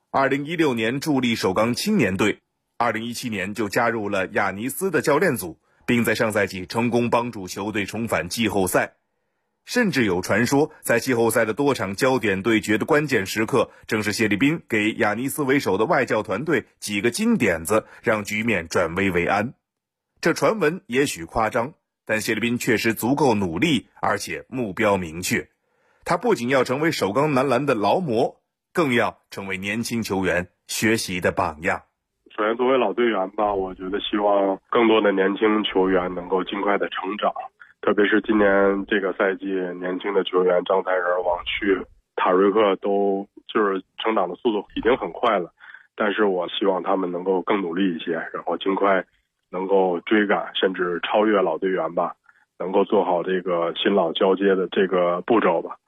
2016年助力首钢青年队，2017年就加入了亚尼斯的教练组，并在上赛季成功帮助球队重返季后赛。甚至有传说，在季后赛的多场焦点对决的关键时刻，正是谢立斌给亚尼斯为首的外教团队几个金点子，让局面转危为安。这传闻也许夸张，但谢立斌确实足够努力，而且目标明确。他不仅要成为首钢男篮的劳模，更要成为年轻球员学习的榜样。 首先作为老队员吧，我觉得希望更多的年轻球员能够尽快的成长，特别是今年这个赛季年轻的球员张才仁、王旭、塔瑞克都就是成长的速度已经很快了，但是我希望他们能够更努力一些，然后尽快能够追赶甚至超越老队员吧，能够做好这个新老交接的这个步骤吧。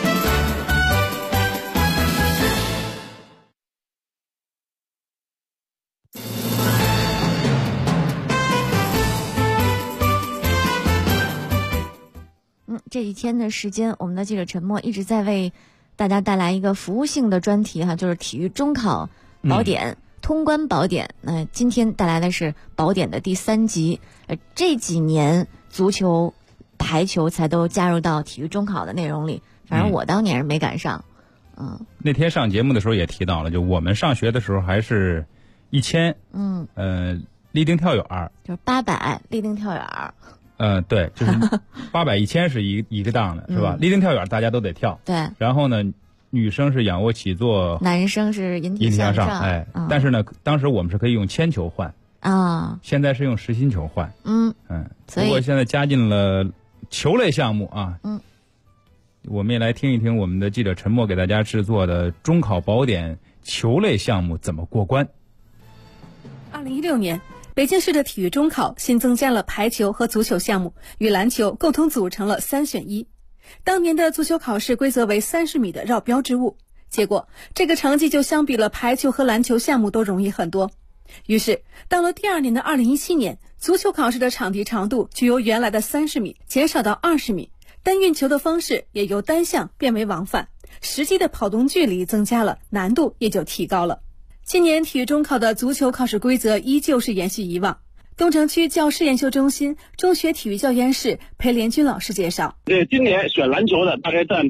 这几天的时间，我们的记者陈默一直在为大家带来一个服务性的专题就是体育中考宝典、通关宝典。那今天带来的是宝典的第3集。这几年足球、排球才都加入到体育中考的内容里，反正我当年是没赶上。 那天上节目的时候也提到了，就我们上学的时候还是1000， 立定跳远， 就是800立定跳远。 对，就是800、1000是一个档的，是吧？立定跳远大家都得跳。 对。 然后呢，女生是仰卧起坐， 男生是引体向上。 哎，但是呢，当时我们是可以用铅球换啊， 现在是用实心球换。 不过现在加进了球类项目啊。我们也来听一听我们的记者陈默给大家制作的中考宝典球类项目怎么过关。 2016年，北京市的体育中考新增加了排球和足球项目，与篮球共同组成了3选1。当年的足球考试规则为30米的绕标之物，结果这个成绩就相比了排球和篮球项目都容易很多。于是到了第2年的2017年，足球考试的场地长度就由原来的30米减少到20米，单运球的方式也由单向变为往返，实际的跑动距离增加了，难度也就提高了。今年体育中考的足球考试规则依旧是延续以往。东城区教师研修中心中学体育教研室裴连军老师介绍， 今年选篮球的大概占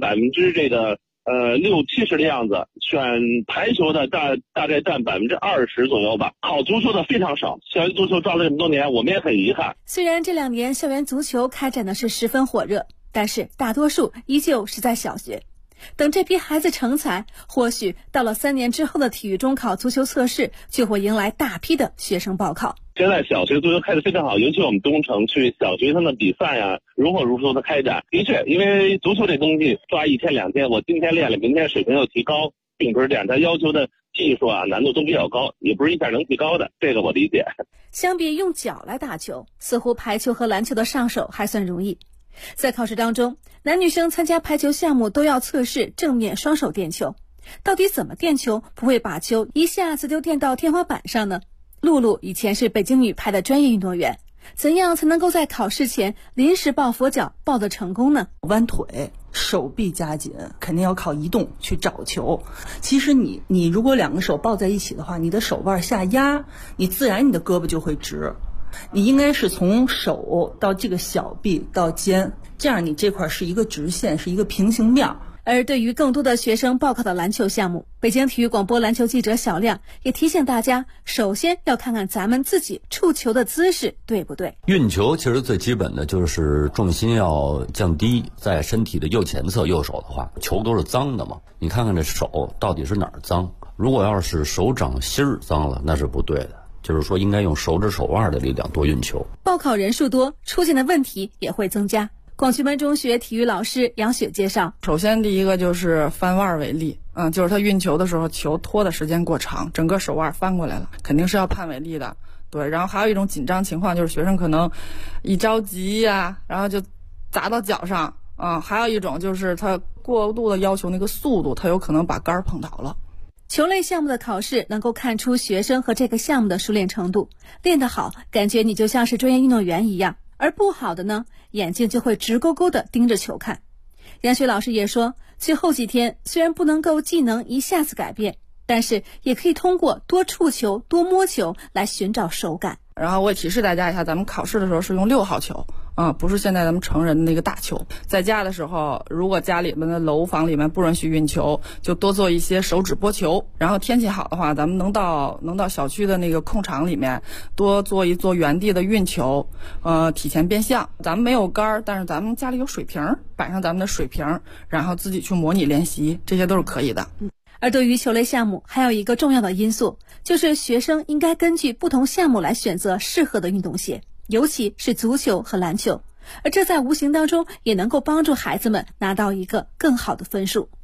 60-70%的样子，选排球的大概占20%左右吧。考足球的非常少，校园足球招了这么多年，我们也很遗憾。 虽然这2年校园足球开展的是十分火热，但是大多数依旧是在小学。等这批孩子成才，或许到了3年之后的体育中考足球测试就会迎来大批的学生报考。 现在小学足球开得非常好，尤其我们东城区小学生的比赛啊，如火如荼的开展。的确，因为足球这东西抓1天2天，我今天练了，明天水平又提高，并不是这样，它要求的技术啊难度都比较高，也不是一下能提高的，这个我理解。 相比用脚来打球，似乎排球和篮球的上手还算容易。在考试当中，男女生参加排球项目都要测试正面双手垫球，到底怎么垫球不会把球一下子就垫到天花板上呢？露露以前是北京女排的专业运动员，怎样才能够在考试前临时抱佛脚抱得成功呢？ 弯腿，手臂夹紧，肯定要靠移动去找球。其实你如果2个手抱在一起的话，你的手腕下压，你自然你的胳膊就会直。你应该是从手到这个小臂到肩，这样你这块是一个直线，是一个平行面。 而对于更多的学生报考的篮球项目，北京体育广播篮球记者小亮也提醒大家，首先要看看咱们自己触球的姿势对不对。 运球其实最基本的就是重心要降低，在身体的右前侧，右手的话，球都是脏的嘛，你看看这手到底是哪儿脏，如果要是手掌心儿脏了，那是不对的。就是说应该用手指手腕的力量多运球。 报考人数多，出现的问题也会增加。广渠门中学体育老师杨雪介绍， 首先第一个就是翻腕为例，就是他运球的时候球拖的时间过长，整个手腕翻过来了，肯定是要判违例的。对，然后还有一种紧张情况，就是学生可能一着急呀，然后就砸到脚上，还有一种就是他过度的要求那个速度，他有可能把杆碰倒了。 球类项目的考试能够看出学生和这个项目的熟练程度，练得好，感觉你就像是专业运动员一样，而不好的呢，眼睛就会直勾勾地盯着球看。杨雪老师也说，最后几天虽然不能够技能一下子改变，但是也可以通过多触球、多摸球来寻找手感。 然后我也提示大家一下，咱们考试的时候是用6号球，不是现在咱们成人的那个大球。在家的时候，如果家里面的楼房里面不允许运球，就多做一些手指拨球。然后天气好的话，咱们能到小区的那个空场里面多做一做原地的运球，体前变向。咱们没有杆，但是咱们家里有水瓶，摆上咱们的水瓶，然后自己去模拟练习，这些都是可以的。 而对于球类项目，还有一个重要的因素，就是学生应该根据不同项目来选择适合的运动鞋，尤其是足球和篮球，而这在无形当中也能够帮助孩子们拿到一个更好的分数。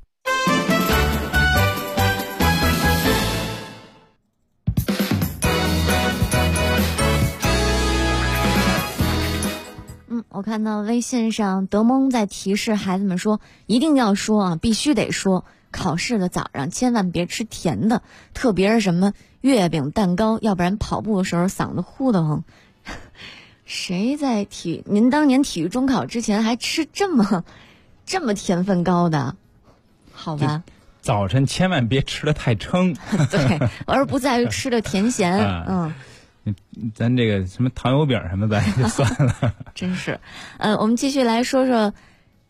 我看到微信上德蒙在提示孩子们说，一定要说啊，必须得说，考试的早上千万别吃甜的，特别是什么月饼、蛋糕，要不然跑步的时候嗓子呼得慌。谁在您当年体育中考之前还吃这么甜分高的？好吧， 早晨千万别吃得太撑。 对，而不在于吃的甜咸。 咱这个什么糖油饼什么咱也就算了。 真是。我们继续来说说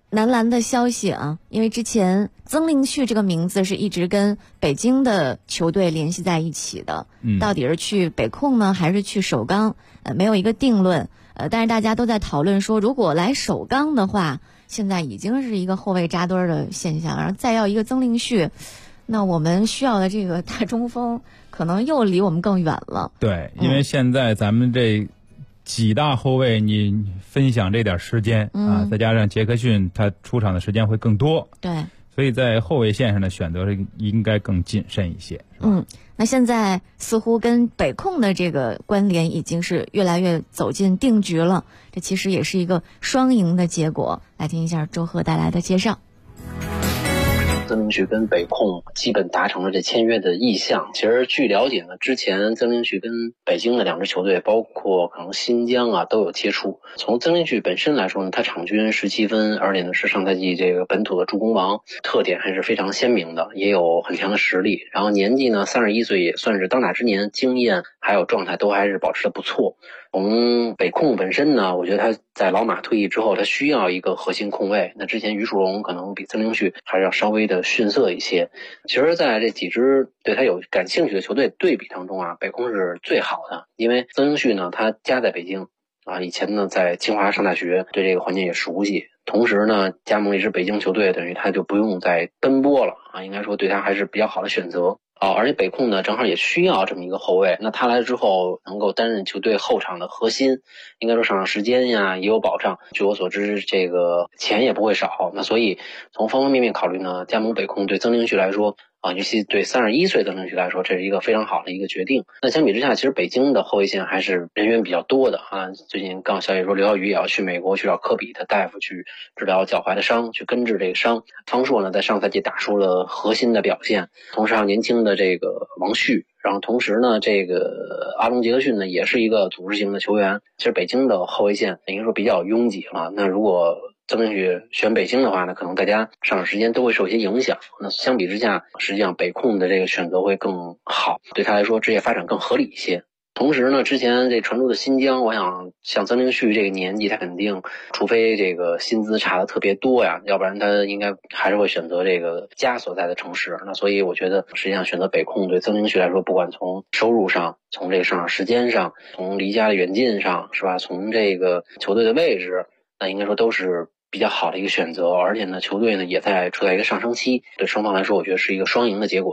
男篮的消息啊，因为之前曾令旭这个名字是一直跟北京的球队联系在一起的，到底是去北控呢，还是去首钢？没有一个定论。但是大家都在讨论说，如果来首钢的话，现在已经是一个后卫扎堆的现象，然后再要一个曾令旭，那我们需要的这个大中锋可能又离我们更远了。 对，因为现在咱们这几大后卫，你分享这点时间啊，再加上杰克逊他出场的时间会更多， 对， 所以在后卫线上的选择应该更谨慎一些。 那现在似乎跟北控的这个关联已经是越来越走进定局了，这其实也是一个双赢的结果。来听一下周贺带来的介绍。 曾令旭跟北控基本达成了这签约的意向。其实据了解呢，之前曾令旭跟北京的两支球队，包括可能新疆啊，都有接触。从曾令旭本身来说呢，他场均17分，而且呢是上赛季这个本土的助攻王，特点还是非常鲜明的，也有很强的实力。然后年纪呢31岁，也算是当打之年，经验还有状态都还是保持得不错。从北控本身呢，我觉得他在老马退役之后，他需要一个核心控卫。那之前于树荣可能比曾令旭还是要稍微的逊色一些。其实在这几支对他有感兴趣的球队对比当中啊，北控是最好的。因为曾令旭呢，他家在北京啊，以前呢在清华上大学，对这个环境也熟悉。同时呢，加盟了一支北京球队，等于他就不用再奔波了啊，应该说对他还是比较好的选择。而且北控呢，正好也需要这么一个后卫。那他来之后能够担任球队后场的核心，应该说上场时间呀也有保障。据我所知，这个钱也不会少。那所以从方方面面考虑呢，加盟北控对曾令旭来说尤其对31岁的曾令旭来说，这是一个非常好的一个决定。那相比之下，其实北京的后卫线还是人员比较多的啊。最近刚有消息说，刘晓宇也要去美国去找科比的大夫去治疗脚踝的伤，去根治这个伤。方硕呢，在上赛季打出了核心的表现，同时还有年轻的这个王旭。然后同时呢，这个阿隆杰克逊呢也是一个组织型的球员。其实北京的后卫线应该说比较拥挤了。那如果曾令旭选北京的话呢，可能大家上场时间都会受一些影响。那相比之下，实际上北控的这个选择会更好，对他来说职业发展更合理一些。同时呢，之前这传出的新疆，我想像曾令旭这个年纪，他肯定除非这个薪资差的特别多呀，要不然他应该还是会选择这个家所在的城市。那所以我觉得实际上选择北控对曾令旭来说，不管从收入上，从这个上场时间上，从离家的远近上，是吧，从这个球队的位置，那应该说都是比较好的一个选择。而且呢，球队呢也处在一个上升期，对双方来说我觉得是一个双赢的结果。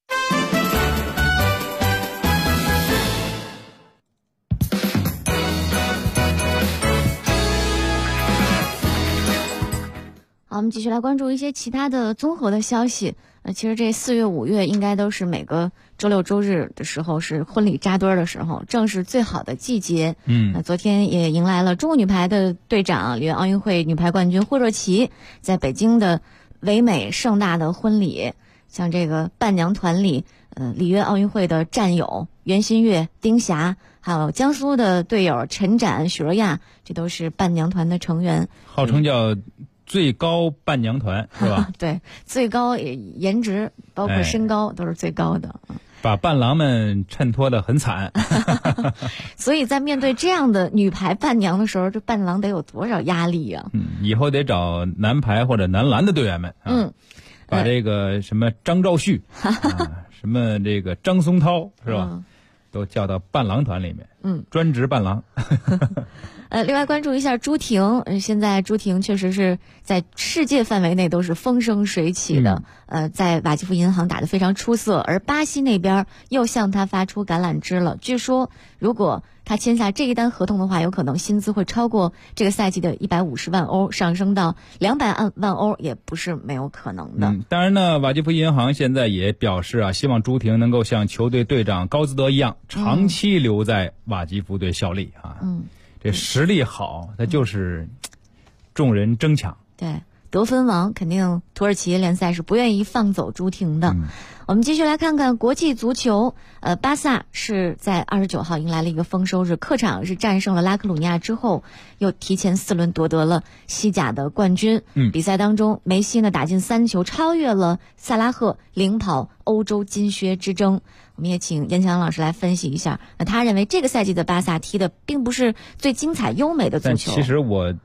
好，我们继续来关注一些其他的综合的消息。其实这4月5月应该都是每个周六周日的时候是婚礼扎堆的时候，正是最好的季节。昨天也迎来了中国女排的队长，里约奥运会女排冠军霍若琪在北京的唯美盛大的婚礼。像这个伴娘团里，里约奥运会的战友袁心玥、丁霞，还有江苏的队友陈展、许若亚，这都是伴娘团的成员， 号称叫最高伴娘团是吧？ 对，最高颜值包括身高都是最高的， 把伴郎们衬托得很惨。 所以在面对这样的女排伴娘的时候，这伴郎得有多少压力啊？ 以后得找男排或者男篮的队员们把这个什么张兆旭什么这个张松涛是吧，都叫到伴郎团里面，专职伴郎。 另外关注一下朱婷，现在朱婷确实是在世界范围内都是风生水起的，在瓦基弗银行打得非常出色，而巴西那边又向他发出橄榄枝了。据说如果他签下这一单合同的话，有可能薪资会超过这个赛季的150万欧，上升到200万欧也不是没有可能的。 当然呢，瓦基弗银行现在也表示希望朱婷能够像球队队长高兹德一样，长期留在瓦基弗队效力这实力好，他就是众人争抢。 对，得分王肯定土耳其联赛是不愿意放走朱婷的。我们继续来看看国际足球，巴萨是在29号迎来了一个丰收日，客场是战胜了拉科鲁尼亚之后，又提前4轮夺得了西甲的冠军。比赛当中，梅西呢打进3球，超越了萨拉赫，领跑欧洲金靴之争。我们也请严强老师来分析一下。他认为这个赛季的巴萨踢的并不是最精彩优美的足球。 但其实我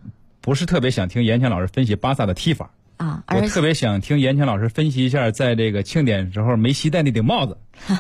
不是特别想听严强老师分析巴萨的踢法啊， 我特别想听严强老师分析一下在这个庆典时候梅西戴那顶帽子。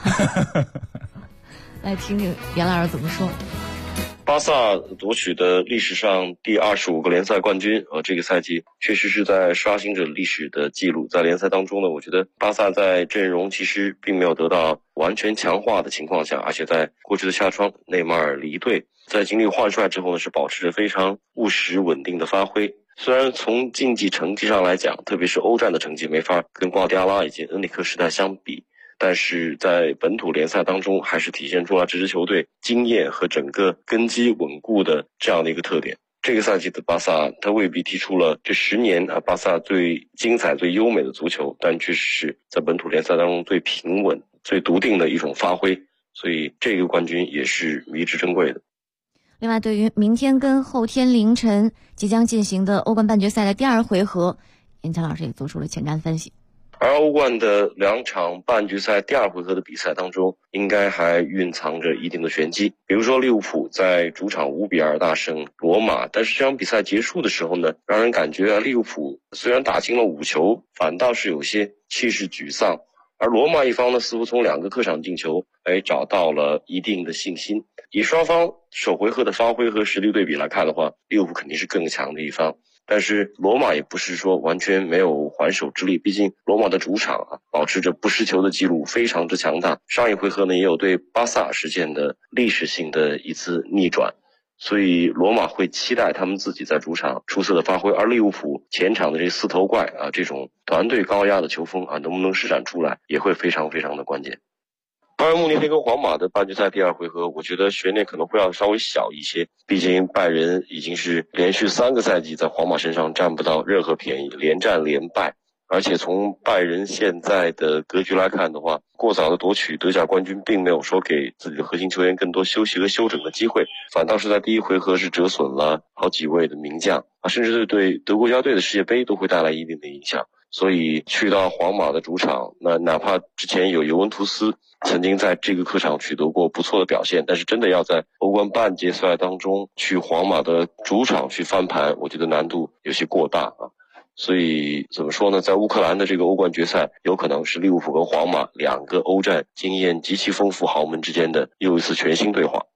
来听听严老师怎么说。 巴萨夺取的历史上第25个联赛冠军，这个赛季确实是在刷新着历史的记录。在联赛当中呢，我觉得巴萨在阵容其实并没有得到完全强化的情况下，而且在过去的夏窗内马尔离队，在经历换帅之后呢，是保持着非常务实稳定的发挥。虽然从竞技成绩上来讲，特别是欧战的成绩没法跟瓜迪奥拉以及恩里克时代相比，但是在本土联赛当中还是体现出了这支球队经验和整个根基稳固的这样的一个特点。这个赛季的巴萨，他未必踢出了这10年巴萨最精彩最优美的足球，但确实是在本土联赛当中最平稳最笃定的一种发挥，所以这个冠军也是弥之珍贵的。 另外，对于明天跟后天凌晨即将进行的欧冠半决赛的第2回合，严强老师也做出了前瞻分析。 而欧冠的2场半决赛第2回合的比赛当中，应该还蕴藏着一定的玄机。比如说利物浦在主场5-2大胜罗马，但是这场比赛结束的时候呢，让人感觉利物浦虽然打进了5球，反倒是有些气势沮丧。而罗马一方呢，似乎从2个客场进球，找到了一定的信心。以双方首回合的发挥和实力对比来看的话，利物浦肯定是更强的一方。但是罗马也不是说完全没有还手之力，毕竟罗马的主场保持着不失球的记录非常之强大。上一回合呢也有对巴萨实现的历史性的一次逆转，所以罗马会期待他们自己在主场出色的发挥，而利物浦前场的这4头怪这种团队高压的球风能不能施展出来，也会非常非常的关键。拜仁慕尼黑跟皇马的半决赛第2回合，我觉得悬念可能会要稍微小一些，毕竟拜仁已经是连续3个赛季在皇马身上占不到任何便宜，连战连败。而且从拜仁现在的格局来看的话，过早的夺取德甲冠军并没有说给自己的核心球员更多休息和休整的机会，反倒是在第1回合是折损了好几位的名将甚至对德国国家队的世界杯都会带来一定的影响。所以去到皇马的主场，那哪怕之前有尤文图斯曾经在这个客场取得过不错的表现，但是真的要在欧冠半决赛当中去皇马的主场去翻盘，我觉得难度有些过大所以怎么说呢，在乌克兰的这个欧冠决赛，有可能是利物浦跟皇马2个欧战经验极其丰富豪门之间的又一次全新对话。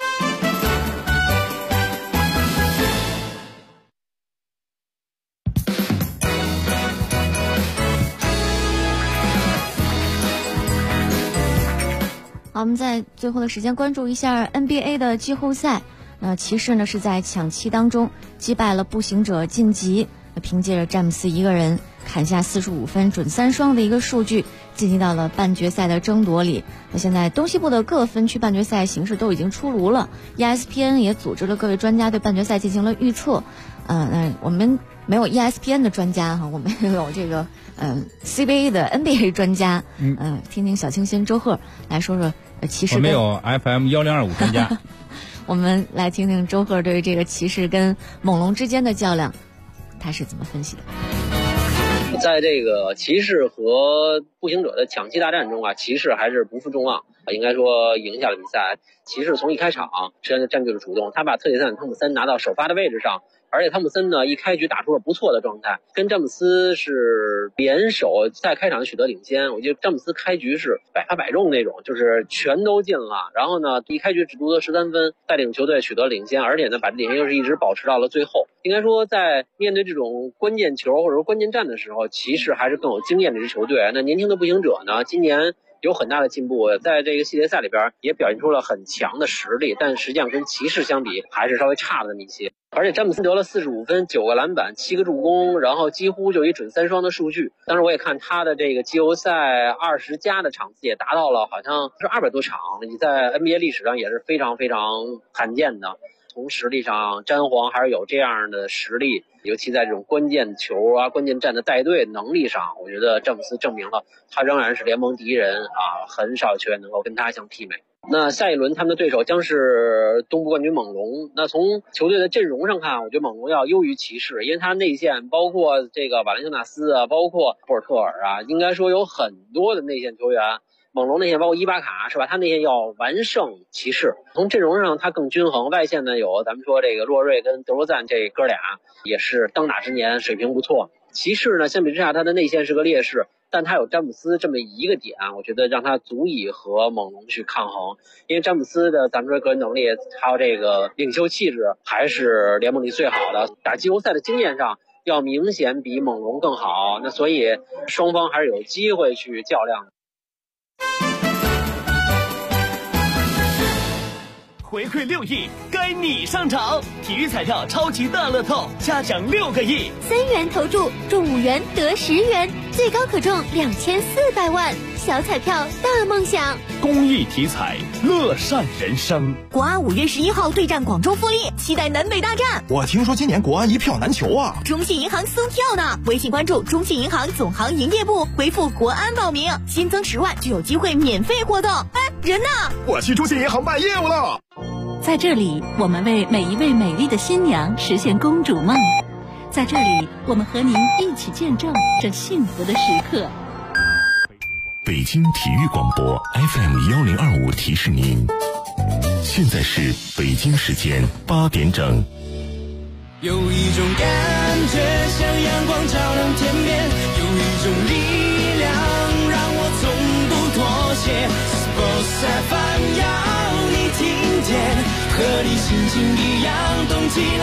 好，我们在最后的时间关注一下 NBA 的季后赛。骑士呢是在抢七当中击败了步行者晋级，凭借着詹姆斯一个人砍下45分准3双的一个数据，晋级到了半决赛的争夺里。那现在东西部的各分区半决赛形势都已经出炉了， ESPN 也组织了各位专家对半决赛进行了预测。那我们没有 ESPN 的专家我们有这个CBA 的 NBA 专家，听听小清新周贺来说说骑士。 我们有 FM 1025专家。 我们来听听周贺对于这个骑士跟猛龙之间的较量，他是怎么分析的。 在这个骑士和步行者的抢七大战中骑士还是不负众望，应该说赢下了比赛。骑士从一开场实际上就占据了主动，他把特里桑汤普森拿到首发的位置上，而且汤普森呢一开局打出了不错的状态，跟詹姆斯是联手在开场取得领先。我觉得詹姆斯开局是百发百中那种，就是全都进了，然后呢一开局只独得13分，带领球队取得领先，而且呢把领先优势一直保持到了最后。应该说在面对这种关键球或者说关键战的时候，骑士还是更有经验的一支球队。那年轻的步行者呢今年有很大的进步，在这个系列赛里边也表现出了很强的实力，但实际上跟骑士相比还是稍微差了那么一些。而且詹姆斯得了45分9个篮板7个助攻，然后几乎就一准3双的数据。当时我也看他的这个季后赛20加的场次也达到了好像是200多场，你在 NBA 历史上也是非常非常罕见的。从实力上詹皇还是有这样的实力，尤其在这种关键球关键战的带队能力上，我觉得詹姆斯证明了他仍然是联盟第一人很少球员能够跟他相媲美。那下一轮他们的对手将是东部冠军猛龙。那从球队的阵容上看，我觉得猛龙要优于骑士，因为他内线包括这个瓦伦西纳斯包括博尔特尔应该说有很多的内线球员猛龙那线包括伊巴卡是吧？他那线要完胜骑士，从阵容上他更均衡。外线呢有咱们说这个洛瑞跟德罗赞这哥俩也是当打之年，水平不错。骑士呢相比之下他的内线是个劣势，但他有詹姆斯这么一个点，我觉得让他足以和猛龙去抗衡。因为詹姆斯的咱们说个人能力还有这个领袖气质还是联盟里最好的，打季后赛的经验上要明显比猛龙更好，那所以双方还是有机会去较量的。 回馈6亿，该你上场！体育彩票超级大乐透，嘉奖6个亿 ，3元投注中5元得10元，最高可中2400万。小彩票大梦想， 公益体彩，乐善人生。 国安5月11号对战广州富力，期待南北大战。 我听说今年国安一票难求啊！ 中信银行送票呢，微信关注中信银行总行营业部，回复国安报名，新增10万就有机会免费活动。哎，人呢？ 我去中信银行办业务了。 在这里，我们为每一位美丽的新娘实现公主梦。在这里，我们和您一起见证这幸福的时刻。 北京体育广播 FM1025提示您，现在是北京时间8点整。 有一种感觉像阳光照亮天边，有一种力量让我从不妥协。Sports FM 要你听见，和你心情一样动起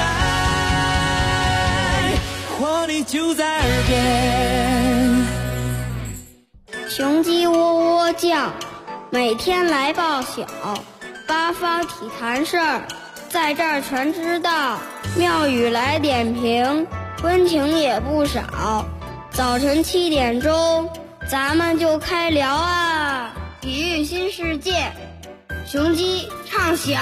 来，活力就在耳边。 雄鸡喔喔叫，每天来报晓，八方体坛事儿在这儿全知道，妙语来点评，温情也不少。早晨7点钟，咱们就开聊啊！体育新世界，雄鸡唱晓。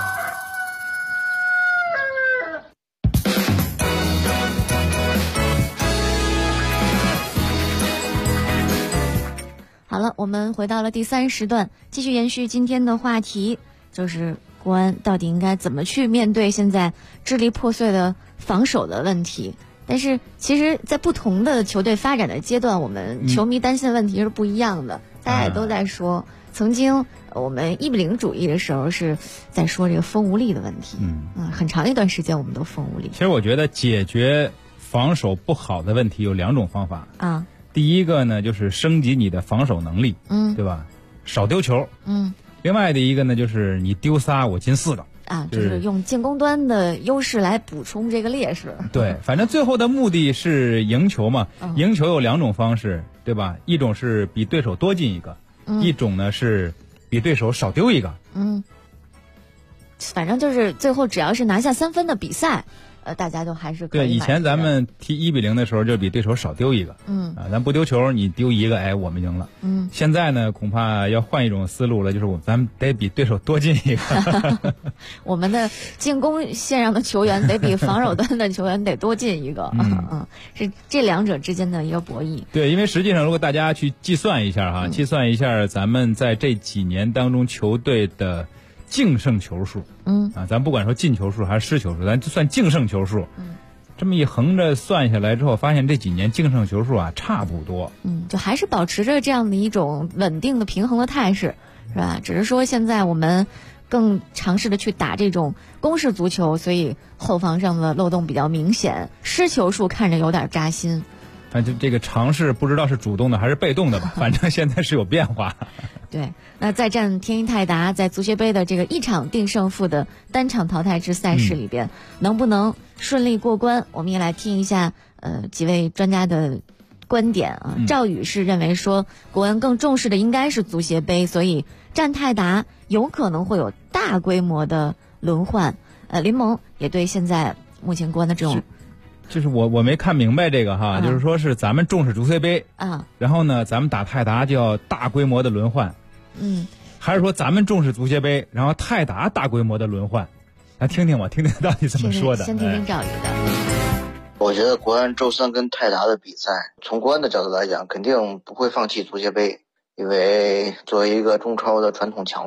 好了，我们回到了第3时段，继续延续今天的话题，就是国安到底应该怎么去面对现在支离破碎的防守的问题。但是其实在不同的球队发展的阶段，我们球迷担心的问题是不一样的。大家也都在说，曾经我们1比0主义的时候是在说这个锋无力的问题，很长一段时间我们都锋无力。 其实我觉得解决防守不好的问题有2种方法啊。 第一个呢，就是升级你的防守能力，对吧？少丢球，另外的一个呢，就是你丢仨我进4个啊，就是用进攻端的优势来补充这个劣势。 对，反正最后的目的是赢球嘛。赢球有2种方式，对吧？一种是比对手多进1个，一种呢是比对手少丢1个。 反正就是最后只要是拿下3分的比赛。大家都还是可以。 对，以前咱们踢1比0的时候，就比对手少丢1个。咱不丢球，你丢1个，哎，我们赢了。现在呢，恐怕要换一种思路了，就是咱们得比对手多进1个。 我们的进攻线上的球员得比防守端的球员得多进1个。是这2者之间的一个博弈。 对，因为实际上如果大家去计算一下哈，计算一下咱们在这几年当中球队的净胜球数，咱不管说进球数还是失球数，咱就算净胜球数，这么一横着算下来之后，发现这几年净胜球数啊差不多， 就还是保持着这样的一种稳定的平衡的态势，是吧？只是说现在我们更尝试的去打这种攻势足球，所以后防上的漏洞比较明显，失球数看着有点扎心。 反正这个尝试不知道是主动的还是被动的吧，反正现在是有变化。 对，那再战天一泰达在足协杯的这个1场定胜负的单场淘汰制赛事里边，能不能顺利过关？我们也来听一下几位专家的观点啊。赵宇是认为说，国安更重视的应该是足协杯，所以战泰达有可能会有大规模的轮换。林萌也对现在目前国安的这种。 就是我没看明白这个哈，就是说是咱们重视足协杯然后呢，咱们打泰达就要大规模的轮换，还是说咱们重视足协杯，然后泰达大规模的轮换？来听听到底怎么说的。 先听听赵宇的。 我觉得国安周3跟泰达的比赛，从国安的角度来讲，肯定不会放弃足协杯，因为作为一个中超的传统强队，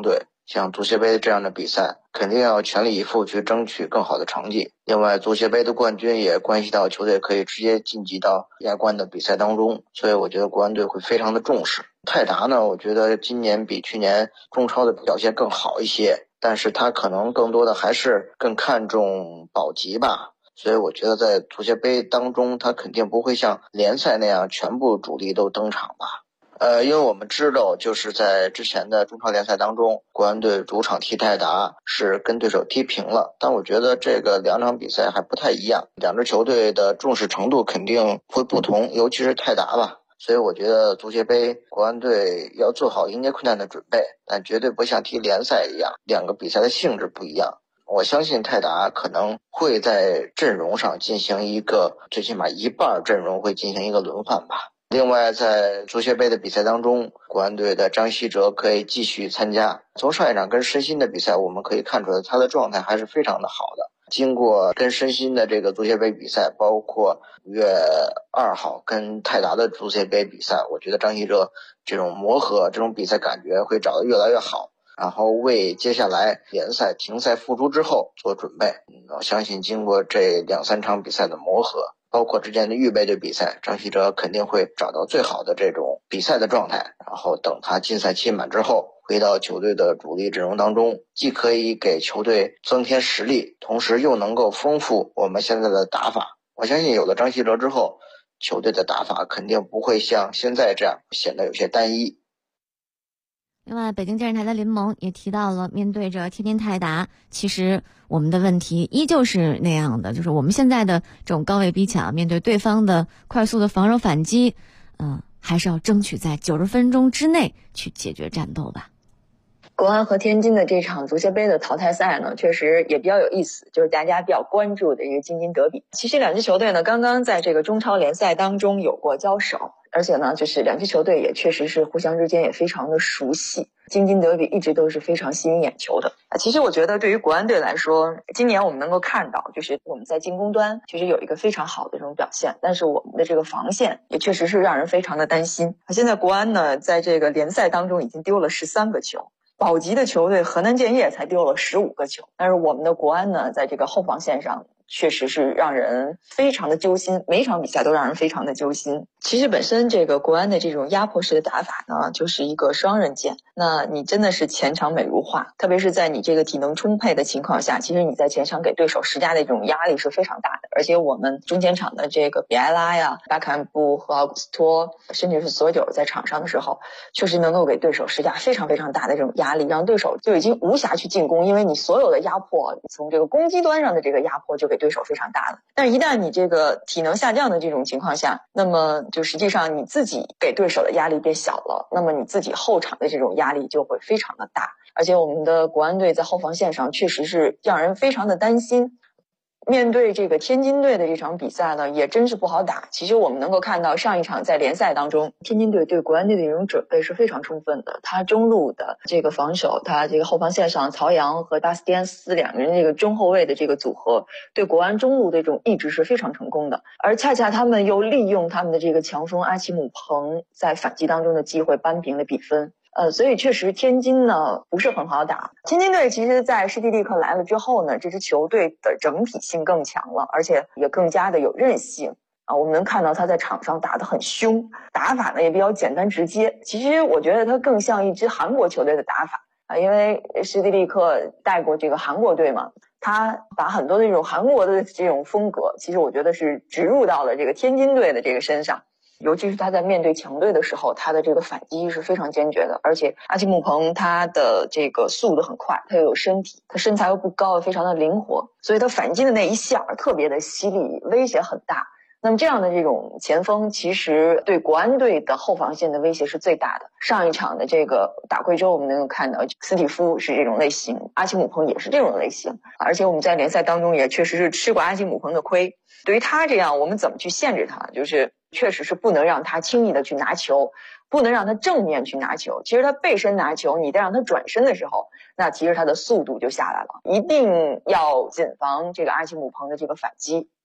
像足协杯这样的比赛，肯定要全力以赴去争取更好的成绩。另外，足协杯的冠军也关系到球队可以直接晋级到亚冠的比赛当中，所以我觉得国安队会非常的重视。泰达呢，我觉得今年比去年中超的表现更好一些，但是他可能更多的还是更看重保级吧。所以我觉得在足协杯当中，他肯定不会像联赛那样全部主力都登场吧。因为我们知道，就是在之前的中超联赛当中，国安队主场踢泰达是跟对手踢平了，但我觉得这个两场比赛还不太一样，两支球队的重视程度肯定会不同，尤其是泰达吧。所以我觉得足协杯国安队要做好迎接困难的准备，但绝对不像踢联赛一样，两个比赛的性质不一样。我相信泰达可能会在阵容上进行一个，最起码一半阵容会进行一个轮换吧。另外，在足协杯的比赛当中，国安队的张稀哲可以继续参加。从上一场跟申鑫的比赛，我们可以看出来他的状态还是非常的好的。经过跟申鑫的这个足协杯比赛，包括5月2号跟泰达的足协杯比赛，我觉得张稀哲这种磨合、这种比赛感觉会找得越来越好，然后为接下来联赛停赛复出之后做准备。我相信经过这2-3场比赛的磨合，包括之前的预备队比赛，张稀哲肯定会找到最好的这种比赛的状态，然后等他禁赛期满之后，回到球队的主力阵容当中，既可以给球队增添实力，同时又能够丰富我们现在的打法。我相信有了张稀哲之后，球队的打法肯定不会像现在这样显得有些单一。 另外，北京电视台的林萌也提到了，面对着天津泰达，其实我们的问题依旧是那样的，就是我们现在的这种高位逼抢，面对对方的快速的防守反击，还是要争取在90分钟之内去解决战斗吧。 国安和天津的这场足协杯的淘汰赛呢，确实也比较有意思，就是大家比较关注的一个京津德比。其实两支球队呢，刚刚在这个中超联赛当中有过交手，而且呢，就是两支球队也确实是互相之间也非常的熟悉。京津德比一直都是非常吸引眼球的。其实我觉得对于国安队来说，今年我们能够看到，就是我们在进攻端其实有一个非常好的这种表现，但是我们的这个防线也确实是让人非常的担心。现在国安呢，在这个联赛当中已经丢了13个球。保级的球队河南建业才丢了15个球，但是我们的国安呢，在这个后防线上确实是让人非常的揪心，每一场比赛都让人非常的揪心。其实本身这个国安的这种压迫式的打法呢，就是一个双刃剑。那你真的是前场美如画，特别是在你这个体能充沛的情况下，其实你在前场给对手施加的这种压力是非常大的。而且我们中前场的这个比埃拉呀、巴坎布和奥古斯托，甚至是索久在场上的时候，确实能够给对手施加非常非常大的这种压力，让对手就已经无暇去进攻，因为你所有的压迫，从这个攻击端上的这个压迫就给对手非常大了。但是一旦你这个体能下降的这种情况下，那么就实际上你自己给对手的压力变小了，那么你自己后场的这种压力就会非常的大。而且我们的国安队在后防线上确实是让人非常的担心。面对这个天津队的这场比赛呢，也真是不好打。其实我们能够看到上一场在联赛当中，天津队对国安队的这种准备是非常充分的。他中路的这个防守，他这个后防线上曹阳和巴斯蒂安斯两个人这个中后卫的这个组合，对国安中路的这种抑制是非常成功的。而恰恰他们又利用他们的这个强锋阿奇姆彭在反击当中的机会扳平了比分。所以确实天津呢不是很好打。天津队其实在施蒂利克来了之后呢，这支球队的整体性更强了，而且也更加的有韧性啊。我们能看到他在场上打得很凶，打法呢也比较简单直接。其实我觉得他更像一支韩国球队的打法啊，因为施蒂利克带过这个韩国队嘛，他把很多的这种韩国的这种风格，其实我觉得是植入到了这个天津队的这个身上。尤其是他在面对强队的时候，他的这个反击是非常坚决的。而且阿奇姆彭他的这个速度很快，他又有身体，他身材又不高，非常的灵活，所以他反击的那一下特别的犀利，威胁很大。那么这样的这种前锋其实对国安队的后防线的威胁是最大的。上一场的这个打贵州我们能够看到斯蒂夫是这种类型，阿奇姆彭也是这种类型，而且我们在联赛当中也确实是吃过阿奇姆彭的亏。对于他这样，我们怎么去限制他，就是确实是不能让他轻易的去拿球，不能让他正面去拿球。其实他背身拿球，你再让他转身的时候，那其实他的速度就下来了。一定要谨防这个阿奇姆彭的这个反击。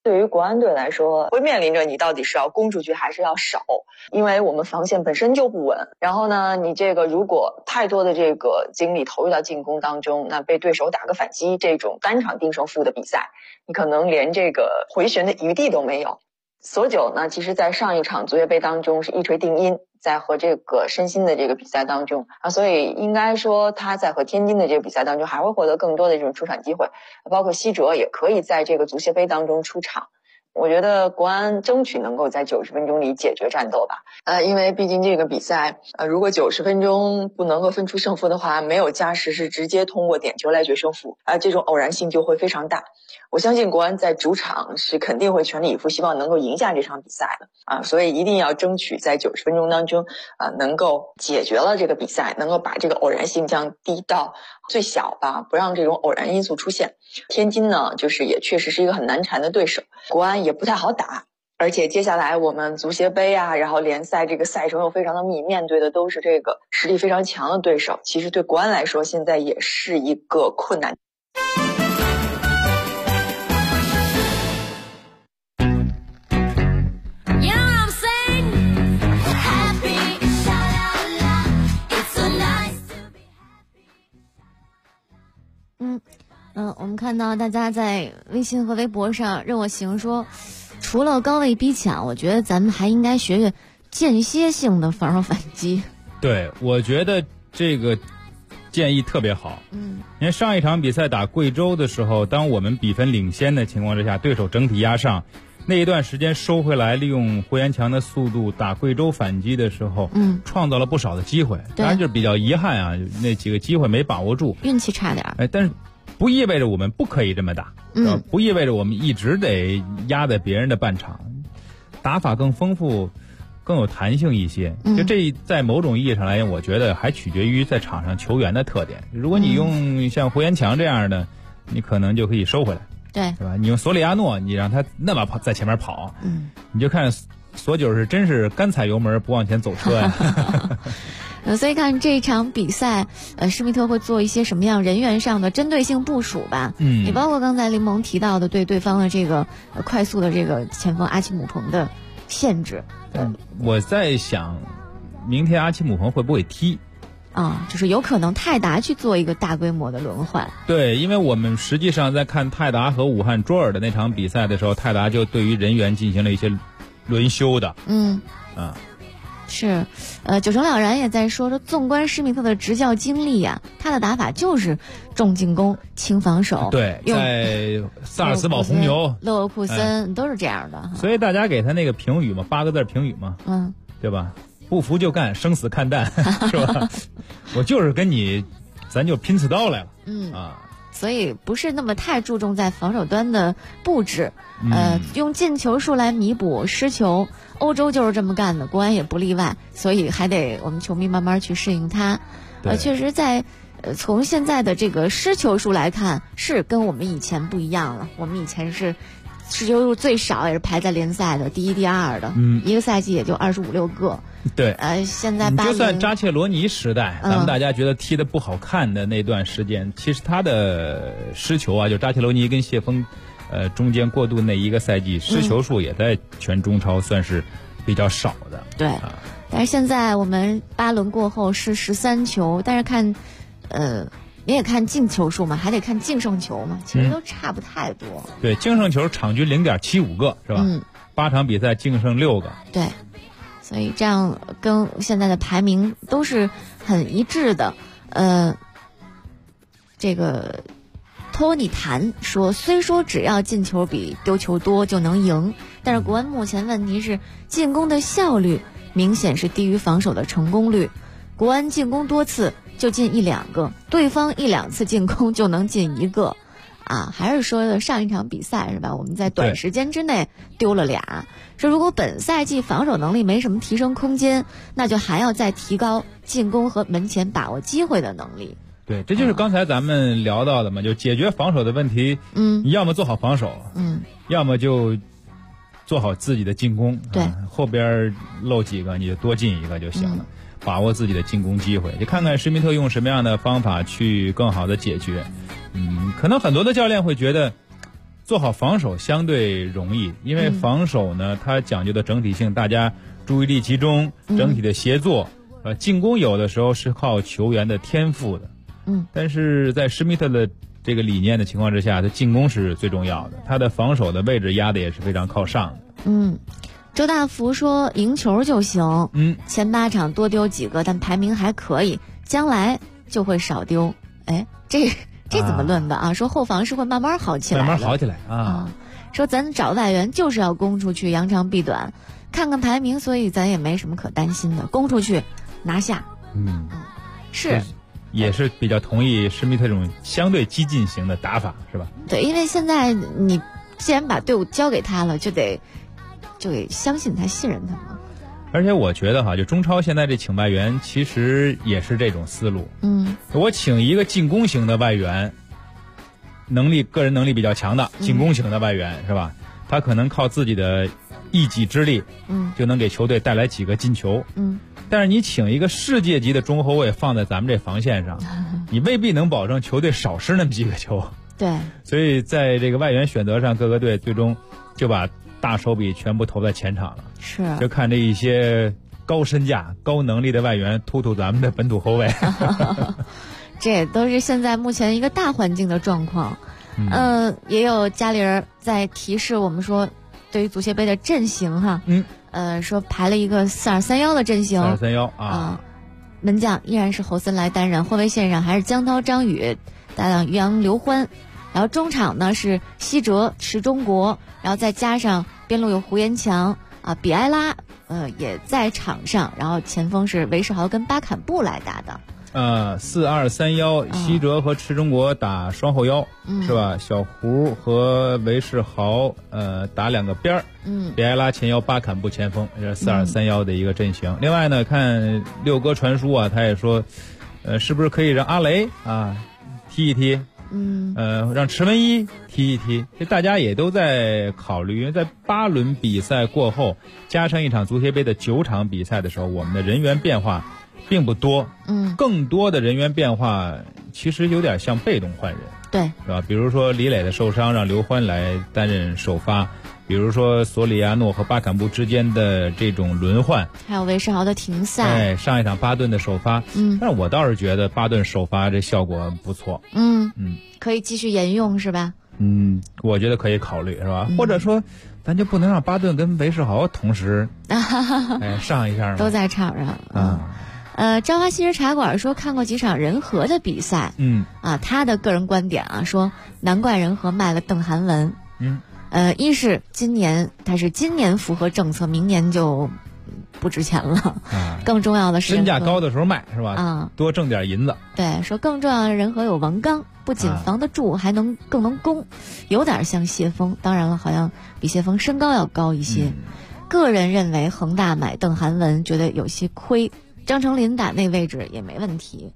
对于国安队来说，会面临着你到底是要攻出去还是要守，因为我们防线本身就不稳。然后呢，你这个如果太多的这个精力投入到进攻当中，那被对手打个反击，这种单场定胜负的比赛，你可能连这个回旋的余地都没有。索九呢，其实在上一场足协杯当中是一锤定音，在和这个申鑫的这个比赛当中啊，所以应该说他在和天津的这个比赛当中还会获得更多的这种出场机会，包括西哲也可以在这个足协杯当中出场。我觉得国安争取能够在90分钟里解决战斗吧。因为毕竟这个比赛如果90分钟不能够分出胜负的话，没有加时是直接通过点球来决胜负这种偶然性就会非常大。我相信国安在主场是肯定会全力以赴，希望能够赢下这场比赛的所以一定要争取在90分钟当中能够解决了这个比赛，能够把这个偶然性降低到最小吧，不让这种偶然因素出现。天津呢，就是也确实是一个很难缠的对手，国安也不太好打，而且接下来我们足协杯然后联赛这个赛程又非常的密，面对的都是这个实力非常强的对手，其实对国安来说现在也是一个困难。 我们看到大家在微信和微博上任我行说，除了高位逼抢，我觉得咱们还应该学学间歇性的防守反击。 对，我觉得这个建议特别好。因为上一场比赛打贵州的时候，当我们比分领先的情况之下，对手整体压上，那一段时间收回来，利用胡延强的速度打贵州反击的时候，创造了不少的机会。当然就是比较遗憾那几个机会没把握住， 运气差点。 但是不意味着我们不可以这么打，不意味着我们一直得压在别人的半场，打法更丰富，更有弹性一些。就这在某种意义上来讲，我觉得还取决于在场上球员的特点。如果你用像胡延强这样的，你可能就可以收回来， 对吧？你用索里亚诺，你让他那么在前面跑，你就看索九是真是干踩油门不往前走车呀。 所以看这场比赛，施密特会做一些什么样人员上的针对性部署吧。也包括刚才林萌提到的对对方的这个快速的这个前锋阿奇姆彭的限制。 我在想，明天阿奇姆彭会不会踢？ 就是有可能泰达去做一个大规模的轮换。 对，因为我们实际上在看泰达和武汉卓尔的那场比赛的时候，泰达就对于人员进行了一些轮休的。 是，九成了然也在说，纵观施密特的执教经历他的打法就是重进攻轻防守。 对，在萨尔茨堡红牛、 勒沃库森都是这样的。 所以大家给他那个评语嘛，8个字评语嘛，对吧？不服就干，生死看淡，是吧？我就是跟你，咱就拼刺刀来了。 所以不是那么太注重在防守端的布置，用进球数来弥补失球。欧洲就是这么干的，国安也不例外，所以还得我们球迷慢慢去适应它。确实在从现在的这个失球数来看，是跟我们以前不一样了。我们以前是失球数最少，也是排在联赛的第1、第2的，一个赛季也就25、26个。 对， 现在就算扎切罗尼时代，咱们大家觉得踢得不好看的那段时间，其实他的失球就扎切罗尼跟谢峰中间过渡那一个赛季，失球数也在全中超算是比较少的。 对，但是现在我们8轮过后是13球，但是看你也看进球数嘛，还得看净胜球嘛，其实都差不太多。 对，净胜球场均0.75个是吧？8场比赛净胜6个。 对，所以这样跟现在的排名都是很一致的。这个托尼谭说，虽说只要进球比丢球多就能赢，但是国安目前问题是进攻的效率明显是低于防守的成功率。国安进攻多次就进1、2个，对方1、2次进攻就能进1个。还是说的上一场比赛是吧？我们在短时间之内丢了俩。说如果本赛季防守能力没什么提升空间，那就还要再提高进攻和门前把握机会的能力。 对，这就是刚才咱们聊到的嘛，就解决防守的问题。你要么做好防守，要么就做好自己的进攻。 对， 后边漏几个你就多进一个就行了，把握自己的进攻机会。就看看施密特用什么样的方法去更好的解决。可能很多的教练会觉得， 做好防守相对容易，因为防守呢，它讲究的整体性，大家注意力集中，整体的协作。进攻有的时候是靠球员的天赋的，但是在施密特的这个理念的情况之下，他进攻是最重要的，他的防守的位置压的也是非常靠上的。 周大福说赢球就行，前8场多丢几个，但排名还可以，将来就会少丢。哎，这怎么论的啊？说后防是会慢慢好起来的， 慢慢好起来啊。 说咱找外援就是要攻出去，扬长避短，看看排名，所以咱也没什么可担心的，攻出去拿下。是。 也是比较同意施密特这种相对激进型的打法，是吧？ 对，因为现在你既然把队伍交给他了，就得相信他，信任他嘛。 而且我觉得哈，就中超现在这请外援其实也是这种思路。我请一个进攻型的外援，个人能力比较强的进攻型的外援，是吧？他可能靠自己的一己之力，就能给球队带来几个进球。但是你请一个世界级的中后卫放在咱们这防线上，你未必能保证球队少失那么几个球。 对， 所以在这个外援选择上，各个队最终就把大手笔全部投在前场了。 是， 就看这一些高身价、高能力的外援突咱们的本土后卫。 这也都是现在目前一个大环境的状况。也有家里人在提示我们说，对于足协杯的阵型哈。说排了一个4-2-3-1的阵型 ，4-2-3-1啊， 门将依然是侯森来担任，后卫线上还是江涛、张宇搭档于洋、刘欢，然后中场呢是西哲、池中国，然后再加上边路有胡延强比埃拉也在场上，然后前锋是韦世豪跟巴坎布来搭档。 4-2-3-1，西哲和池中国打双后腰，是吧？小胡和韦世豪打2个边儿，比埃拉前腰，巴坎布前锋，这是4-2-3-1的一个阵型。另外呢，看六哥传书他也说，是不是可以让阿雷踢一踢？让池文一踢一踢，这大家也都在考虑，因为在8轮比赛过后，加上一场足协杯的9场比赛的时候，我们的人员变化并不多，更多的人员变化其实有点像被动换人， 对， 是吧？比如说李磊的受伤，让刘欢来担任首发；比如说索里亚诺和巴坎布之间的这种轮换， 还有韦世豪的停赛， 上一场巴顿的首发，但是我倒是觉得巴顿首发这效果不错， 可以继续沿用是吧？ 我觉得可以考虑，是吧？或者说，咱就不能让巴顿跟韦世豪同时上一下吗？ 都在场上朝花夕日茶馆说看过几场人和的比赛，他的个人观点说难怪人和卖了邓涵文，一是今年符合政策，明年就不值钱了，更重要的是身价高的时候卖是吧？多挣点银子。 对，说更重要的人和有王刚，不仅防得住，还更能攻，有点像谢峰，当然了，好像比谢峰身高要高一些。个人认为恒大买邓涵文觉得有些亏。张成林打那位置也没问题，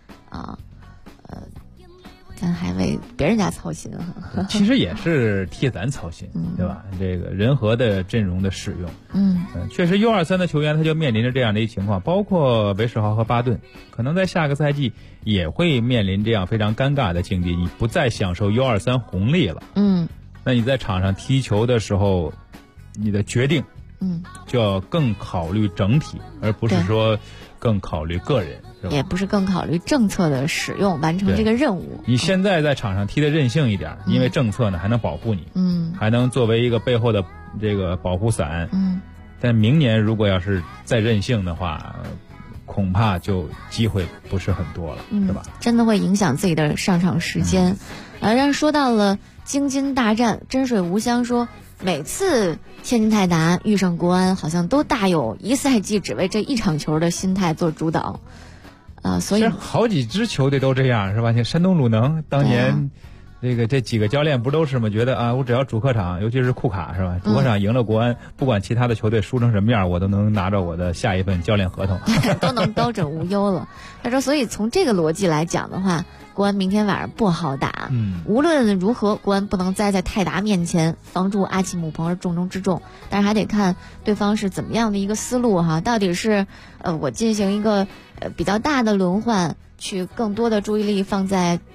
咱还为别人家操心其实也是替咱操心，对吧？这个人和的阵容的使用，确实 U23 的球员他就面临着这样的一情况，包括韦世豪和巴顿，可能在下个赛季也会面临这样非常尴尬的境地，你不再享受 U23 红利了，那你在场上踢球的时候，你的决定就要更考虑整体，而不是说更考虑个人， 也不是更考虑政策的使用，完成这个任务。 你现在在场上踢的任性一点，因为政策呢还能保护你，还能作为一个背后的这个保护伞，但明年如果要是再任性的话，恐怕就机会不是很多了，是吧？ 真的会影响自己的上场时间。让说到了京津大战，真水无香说每次天津泰达遇上国安，好像都大有一赛季只为这一场球的心态做主导，所以好几支球队都这样，是吧？像山东鲁能当年，这几个教练不都是吗？觉得我只要主客场，尤其是库卡，是吧？主客场赢了国安，不管其他的球队输成什么样，我都能拿着我的下一份教练合同， 都能高枕无忧了。他说，所以从这个逻辑来讲的话，国安明天晚上不好打，无论如何，国安不能栽在泰达面前，防住阿奇姆彭是重中之重。但是还得看对方是怎么样的一个思路哈，到底是我进行一个比较大的轮换，去更多的注意力放在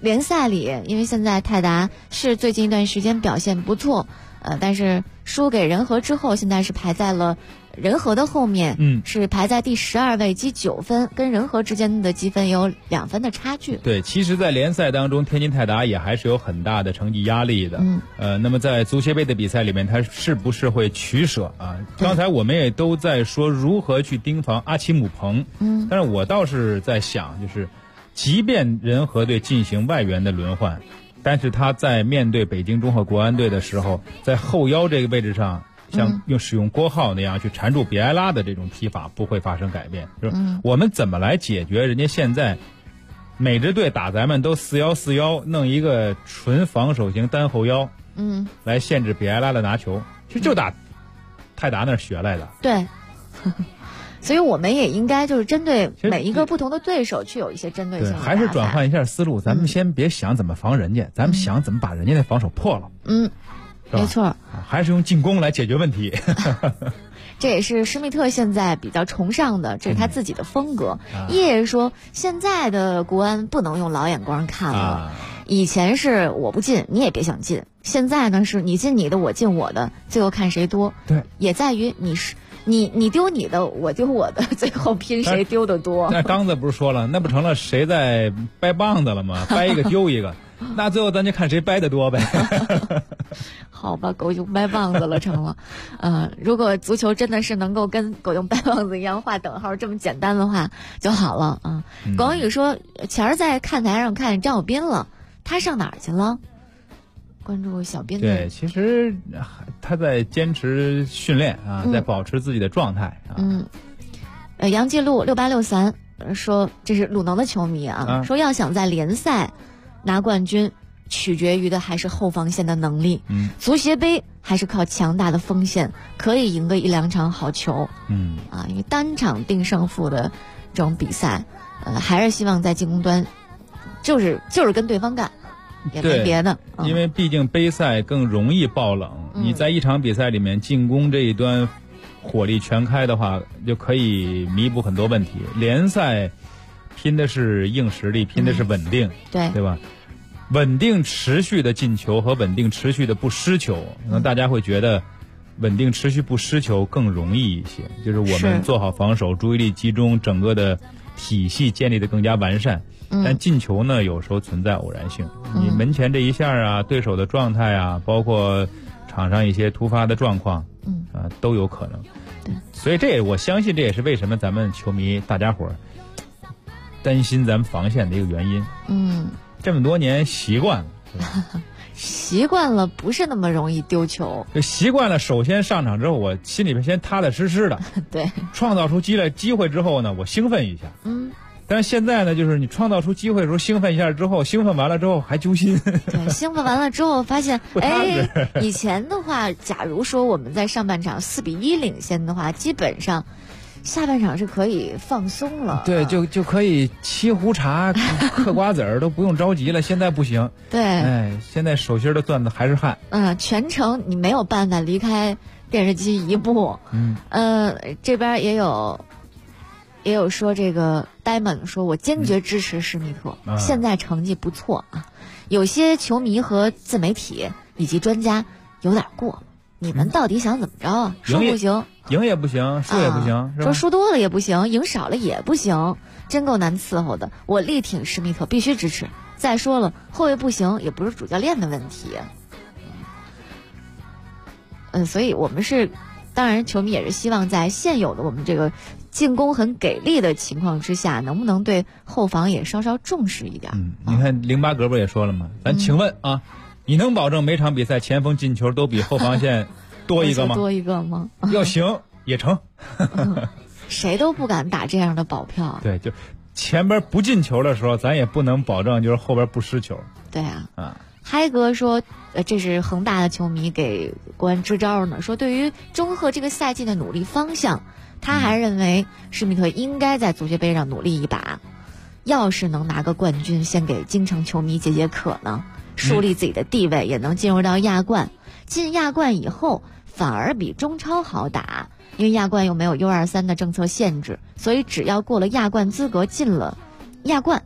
联赛里，因为现在泰达是最近一段时间表现不错，但是输给人和之后，现在是排在了人和的后面，是排在第12位，积9分，跟人和之间的积分有2分的差距。 对，其实，在联赛当中，天津泰达也还是有很大的成绩压力的。那么在足协杯的比赛里面，他是不是会取舍啊？刚才我们也都在说如何去盯防阿奇姆彭，但是我倒是在想，就是即便人和队进行外援的轮换，但是他在面对北京中赫国安队的时候，在后腰这个位置上，像使用郭浩那样去缠住比埃拉的这种踢法不会发生改变。就是我们怎么来解决人家现在每支队打咱们都4-1-4-1，弄一个纯防守型单后腰，来限制比埃拉的拿球，其实就打泰达那儿学来的。 对。所以我们也应该就是针对每一个不同的对手去有一些针对性的打法。 还是转换一下思路，咱们先别想怎么防人家，咱们想怎么把人家的防守破了。 没错， 还是用进攻来解决问题。 这也是施密特现在比较崇尚的，这是他自己的风格。叶说现在的国安不能用老眼光看了，以前是我不进你也别想进，现在呢是你进你的我进我的，最后看谁多。 对， 也在于你丢你的我丢我的，最后拼谁丢的多。 那刚子不是说了，那不成了谁在掰棒子了吗？掰一个丢一个。那最后咱就看谁掰得多呗。 好吧，狗熊掰棒子了成了。如果足球真的是能够跟狗熊掰棒子一样画等号这么简单的话就好了啊。广宇说前儿在看台上看张小斌了，他上哪儿去了？关注小斌。 对，其实他在坚持训练啊，在保持自己的状态啊。 杨继路6863说，这是鲁能的球迷啊，说要想在联赛拿冠军，取决于的还是后防线的能力。足协杯还是靠强大的锋线可以赢个1-2场好球。因为单场定胜负的这种比赛，还是希望在进攻端，就是跟对方干。也没别的， 因为毕竟杯赛更容易爆冷。你在一场比赛里面进攻这一端火力全开的话，就可以弥补很多问题。联赛拼的是硬实力，拼的是稳定，对吧？稳定持续的进球和稳定持续的不失球，那大家会觉得稳定持续不失球更容易一些。就是我们做好防守，注意力集中，整个的体系建立的更加完善。但进球呢，有时候存在偶然性。你门前这一下啊，对手的状态啊，包括场上一些突发的状况，都有可能。所以我相信这也是为什么咱们球迷大家伙担心咱们防线的一个原因。这么多年习惯了， 习惯了不是那么容易丢球。 就习惯了，首先上场之后，我心里边先踏踏实实的。 对， 创造出机会之后呢，我兴奋一下。但是现在呢，就是你创造出机会的时候兴奋一下之后，兴奋完了之后还揪心。 对，兴奋完了之后发现，以前的话，假如说我们在上半场4-1领先的话，基本上下半场是可以放松了。 对，就可以沏壶茶、嗑瓜子儿都不用着急了。现在不行。 对， 现在手心的攥的还是汗。 全程你没有办法离开电视机一步。这边也有说这个 Diamond 说，我坚决支持施密特，现在成绩不错啊。有些球迷和自媒体以及专家有点过，你们到底想怎么着啊？输不行， 赢也不行，输也不行， 说输多了也不行，赢少了也不行，真够难伺候的。我力挺施密特，必须支持。再说了，后卫不行也不是主教练的问题。所以我们当然球迷也是希望在现有的我们这个进攻很给力的情况之下，能不能对后防也稍稍重视一点。 你看08格不也说了吗？咱请问啊，你能保证每场比赛前锋进球都比后防线多一个吗？ 多一个吗？ 要行也成。 谁都不敢打这样的保票。 对，就前边不进球的时候，咱也不能保证就是后边不失球。 对啊。嗨哥说，这是恒大的球迷给国安支招呢，说对于中赫这个赛季的努力方向，他还认为施密特应该在足协杯上努力一把，要是能拿个冠军，先给京城球迷解解渴呢，树立自己的地位，也能进入到亚冠。进亚冠以后反而比中超好打，因为亚冠又没有U23的政策限制，所以只要过了亚冠资格，进了亚冠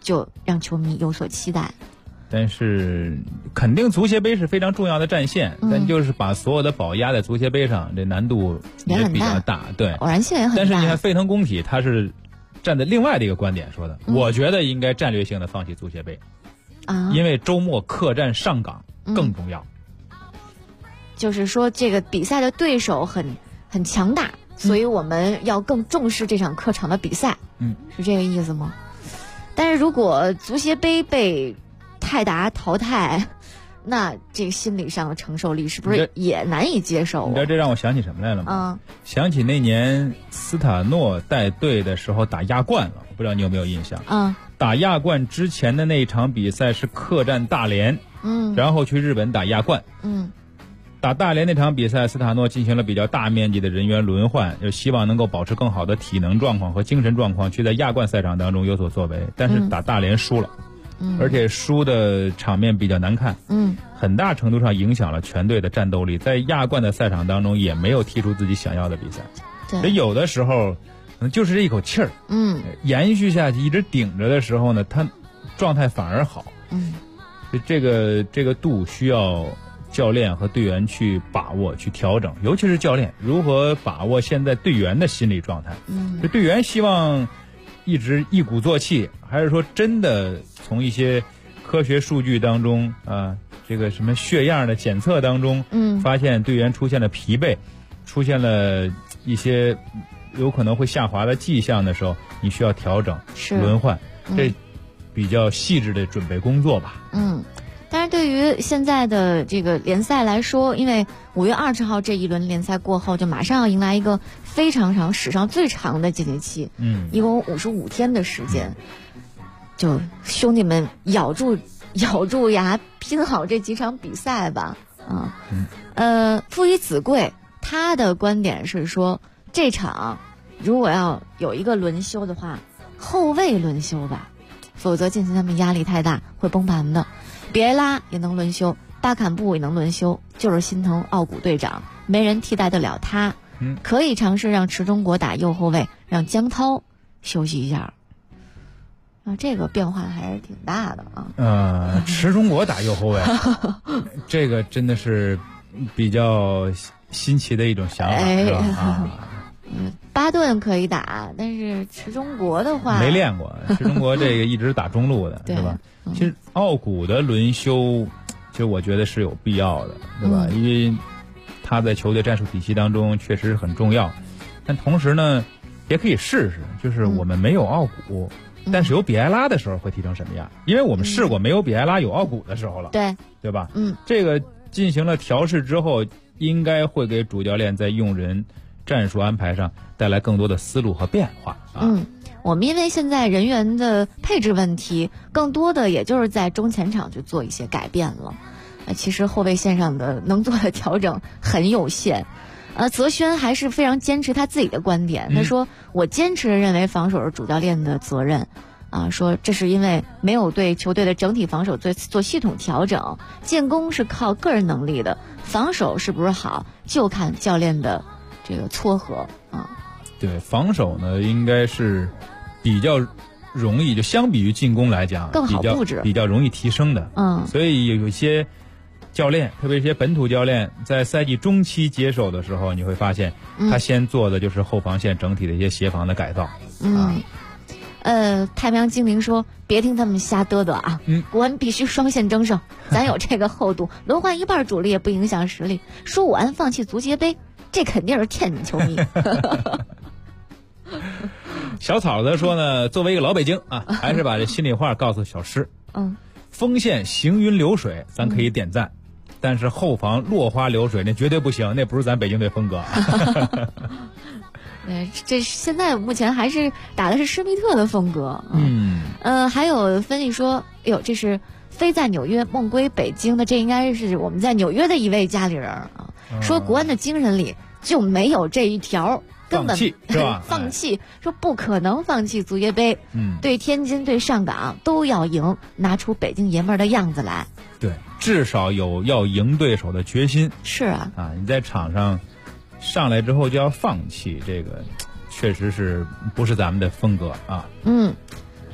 就让球迷有所期待。 但是肯定足协杯是非常重要的战线，但就是把所有的宝压在足协杯上，这难度也比较大，对， 偶然性也很大。 但是你看沸腾工体，他是站在另外的一个观点说的，我觉得应该战略性的放弃足协杯啊，因为周末客战上港更重要。 就是说这个比赛的对手很强大，所以我们要更重视这场客场的比赛，是这个意思吗？但是如果足协杯被泰达淘汰，那这个心理上的承受力是不是也难以接受？ 你知道这让我想起什么来了吗？想起那年斯塔诺带队的时候打亚冠了，我不知道你有没有印象？打亚冠之前的那一场比赛是客战大连，然后去日本打亚冠，打大连那场比赛，斯塔诺进行了比较大面积的人员轮换，就希望能够保持更好的体能状况和精神状况，去在亚冠赛场当中有所作为。但是打大连输了。而且输的场面比较难看，很大程度上影响了全队的战斗力，在亚冠的赛场当中也没有踢出自己想要的比赛。所以有的时候可能就是这一口气儿，延续下去一直顶着的时候呢，他状态反而好。这个度需要教练和队员去把握去调整，尤其是教练如何把握现在队员的心理状态。这队员希望一直一鼓作气，还是说真的从一些科学数据当中这个什么血样的检测当中，发现队员出现了疲惫，出现了一些有可能会下滑的迹象的时候，你需要调整轮换，这比较细致的准备工作吧。 但是对于现在的这个联赛来说，因为5月20号这一轮联赛过后，就马上要迎来一个非常长、史上最长的间歇期，一共55天的时间，就兄弟们咬住牙拼好这几场比赛吧。傅予子贵他的观点是说，这场如果要有一个轮休的话，后卫轮休吧，否则近期他们压力太大会崩盘的。比埃拉也能轮休，巴坎布也能轮休，就是心疼奥古队长，没人替代得了他。可以尝试让池中国打右后卫，让江涛休息一下。这个变化还是挺大的池中国打右后卫，这个真的是比较新奇的一种想法，是吧？ 巴顿可以打，但是池中国的话没练过，池中国这个一直打中路的，是吧？其实奥古的轮休，其实我觉得是有必要的，对吧？因为他在球队战术体系当中确实是很重要，但同时呢，也可以试试，就是我们没有奥古，但是有比埃拉的时候会踢成什么样？因为我们试过没有比埃拉有奥古的时候了，对吧？这个进行了调试之后，应该会给主教练在用人战术安排上带来更多的思路和变化我们因为现在人员的配置问题，更多的也就是在中前场去做一些改变了。其实后卫线上的能做的调整很有限。泽轩还是非常坚持他自己的观点，他说我坚持认为防守是主教练的责任。说这是因为没有对球队的整体防守做系统调整，进攻是靠个人能力的，防守是不是好就看教练的这个撮合对，防守呢应该是比较容易，就相比于进攻来讲更好布置， 比较容易提升的。所以有一些教练，特别是一些本土教练，在赛季中期接手的时候，你会发现他先做的就是后防线整体的一些协防的改造。 太平洋精灵说别听他们瞎嘚嘚国安必须双线争胜，咱有这个厚度，轮换一半主力也不影响实力。说我安放弃足协杯，这肯定是天津球迷。 小草子说呢，作为一个老北京还是把这心里话告诉小施。锋线行云流水咱可以点赞，但是后防落花流水那绝对不行，那不是咱北京队风格。 这现在目前还是打的是施密特的风格。还有分析说，这是飞在纽约梦归北京的，这应该是我们在纽约的一位家里人说国安的精神里就没有这一条，根本是吧？ 放弃，说不可能放弃足协杯。对天津对上港都要赢，拿出北京爷们儿的样子来。 对，至少有要赢对手的决心。 是你在场上上来之后就要放弃，这个确实是不是咱们的风格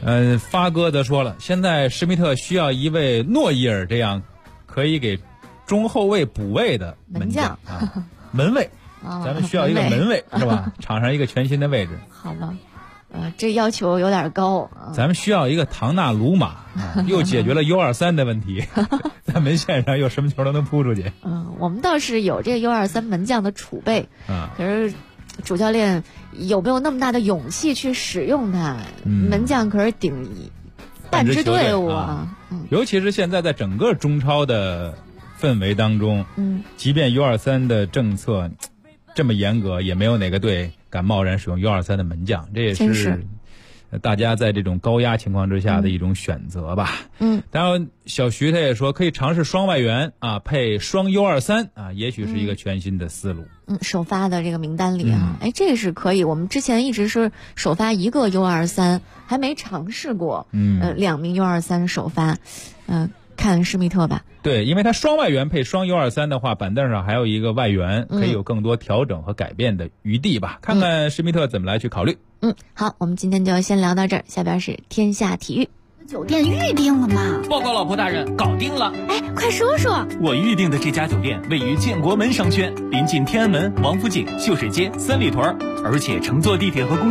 发哥则说了，现在施密特需要一位诺伊尔这样可以给中后卫补位的门将啊，门卫。咱们需要一个门卫是吧？场上一个全新的位置。 好吧，这要求有点高。 咱们需要一个唐纳鲁马，又解决了 U23 的问题，在门线上又什么球都能扑出去。 我们倒是有这个 U23 门将的储备，可是主教练有没有那么大的勇气去使用它？门将可是顶半支队伍啊。 尤其是现在在整个中超的氛围当中，即便 U23 的政策这么严格，也没有哪个队敢贸然使用 U23 的门将，这也是大家在这种高压情况之下的一种选择吧。当然小徐他也说可以尝试双外援啊，配双 U23 啊，也许是一个全新的思路。 首发的这个名单里啊，这是可以。我们之前一直是首发一个 U23，还没尝试过2名 U23 首发。看施密特吧。 对，因为他双外援配双 U23 的话，板凳上还有一个外援，可以有更多调整和改变的余地吧。看看施密特怎么来去考虑。 好，我们今天就先聊到这儿，下边是天下体育。 酒店预定了吗？ 报告老婆大人，搞定了。 快说说。 我预定的这家酒店位于建国门商圈，临近天安门、王府井、秀水街、三里屯，而且乘坐地铁和公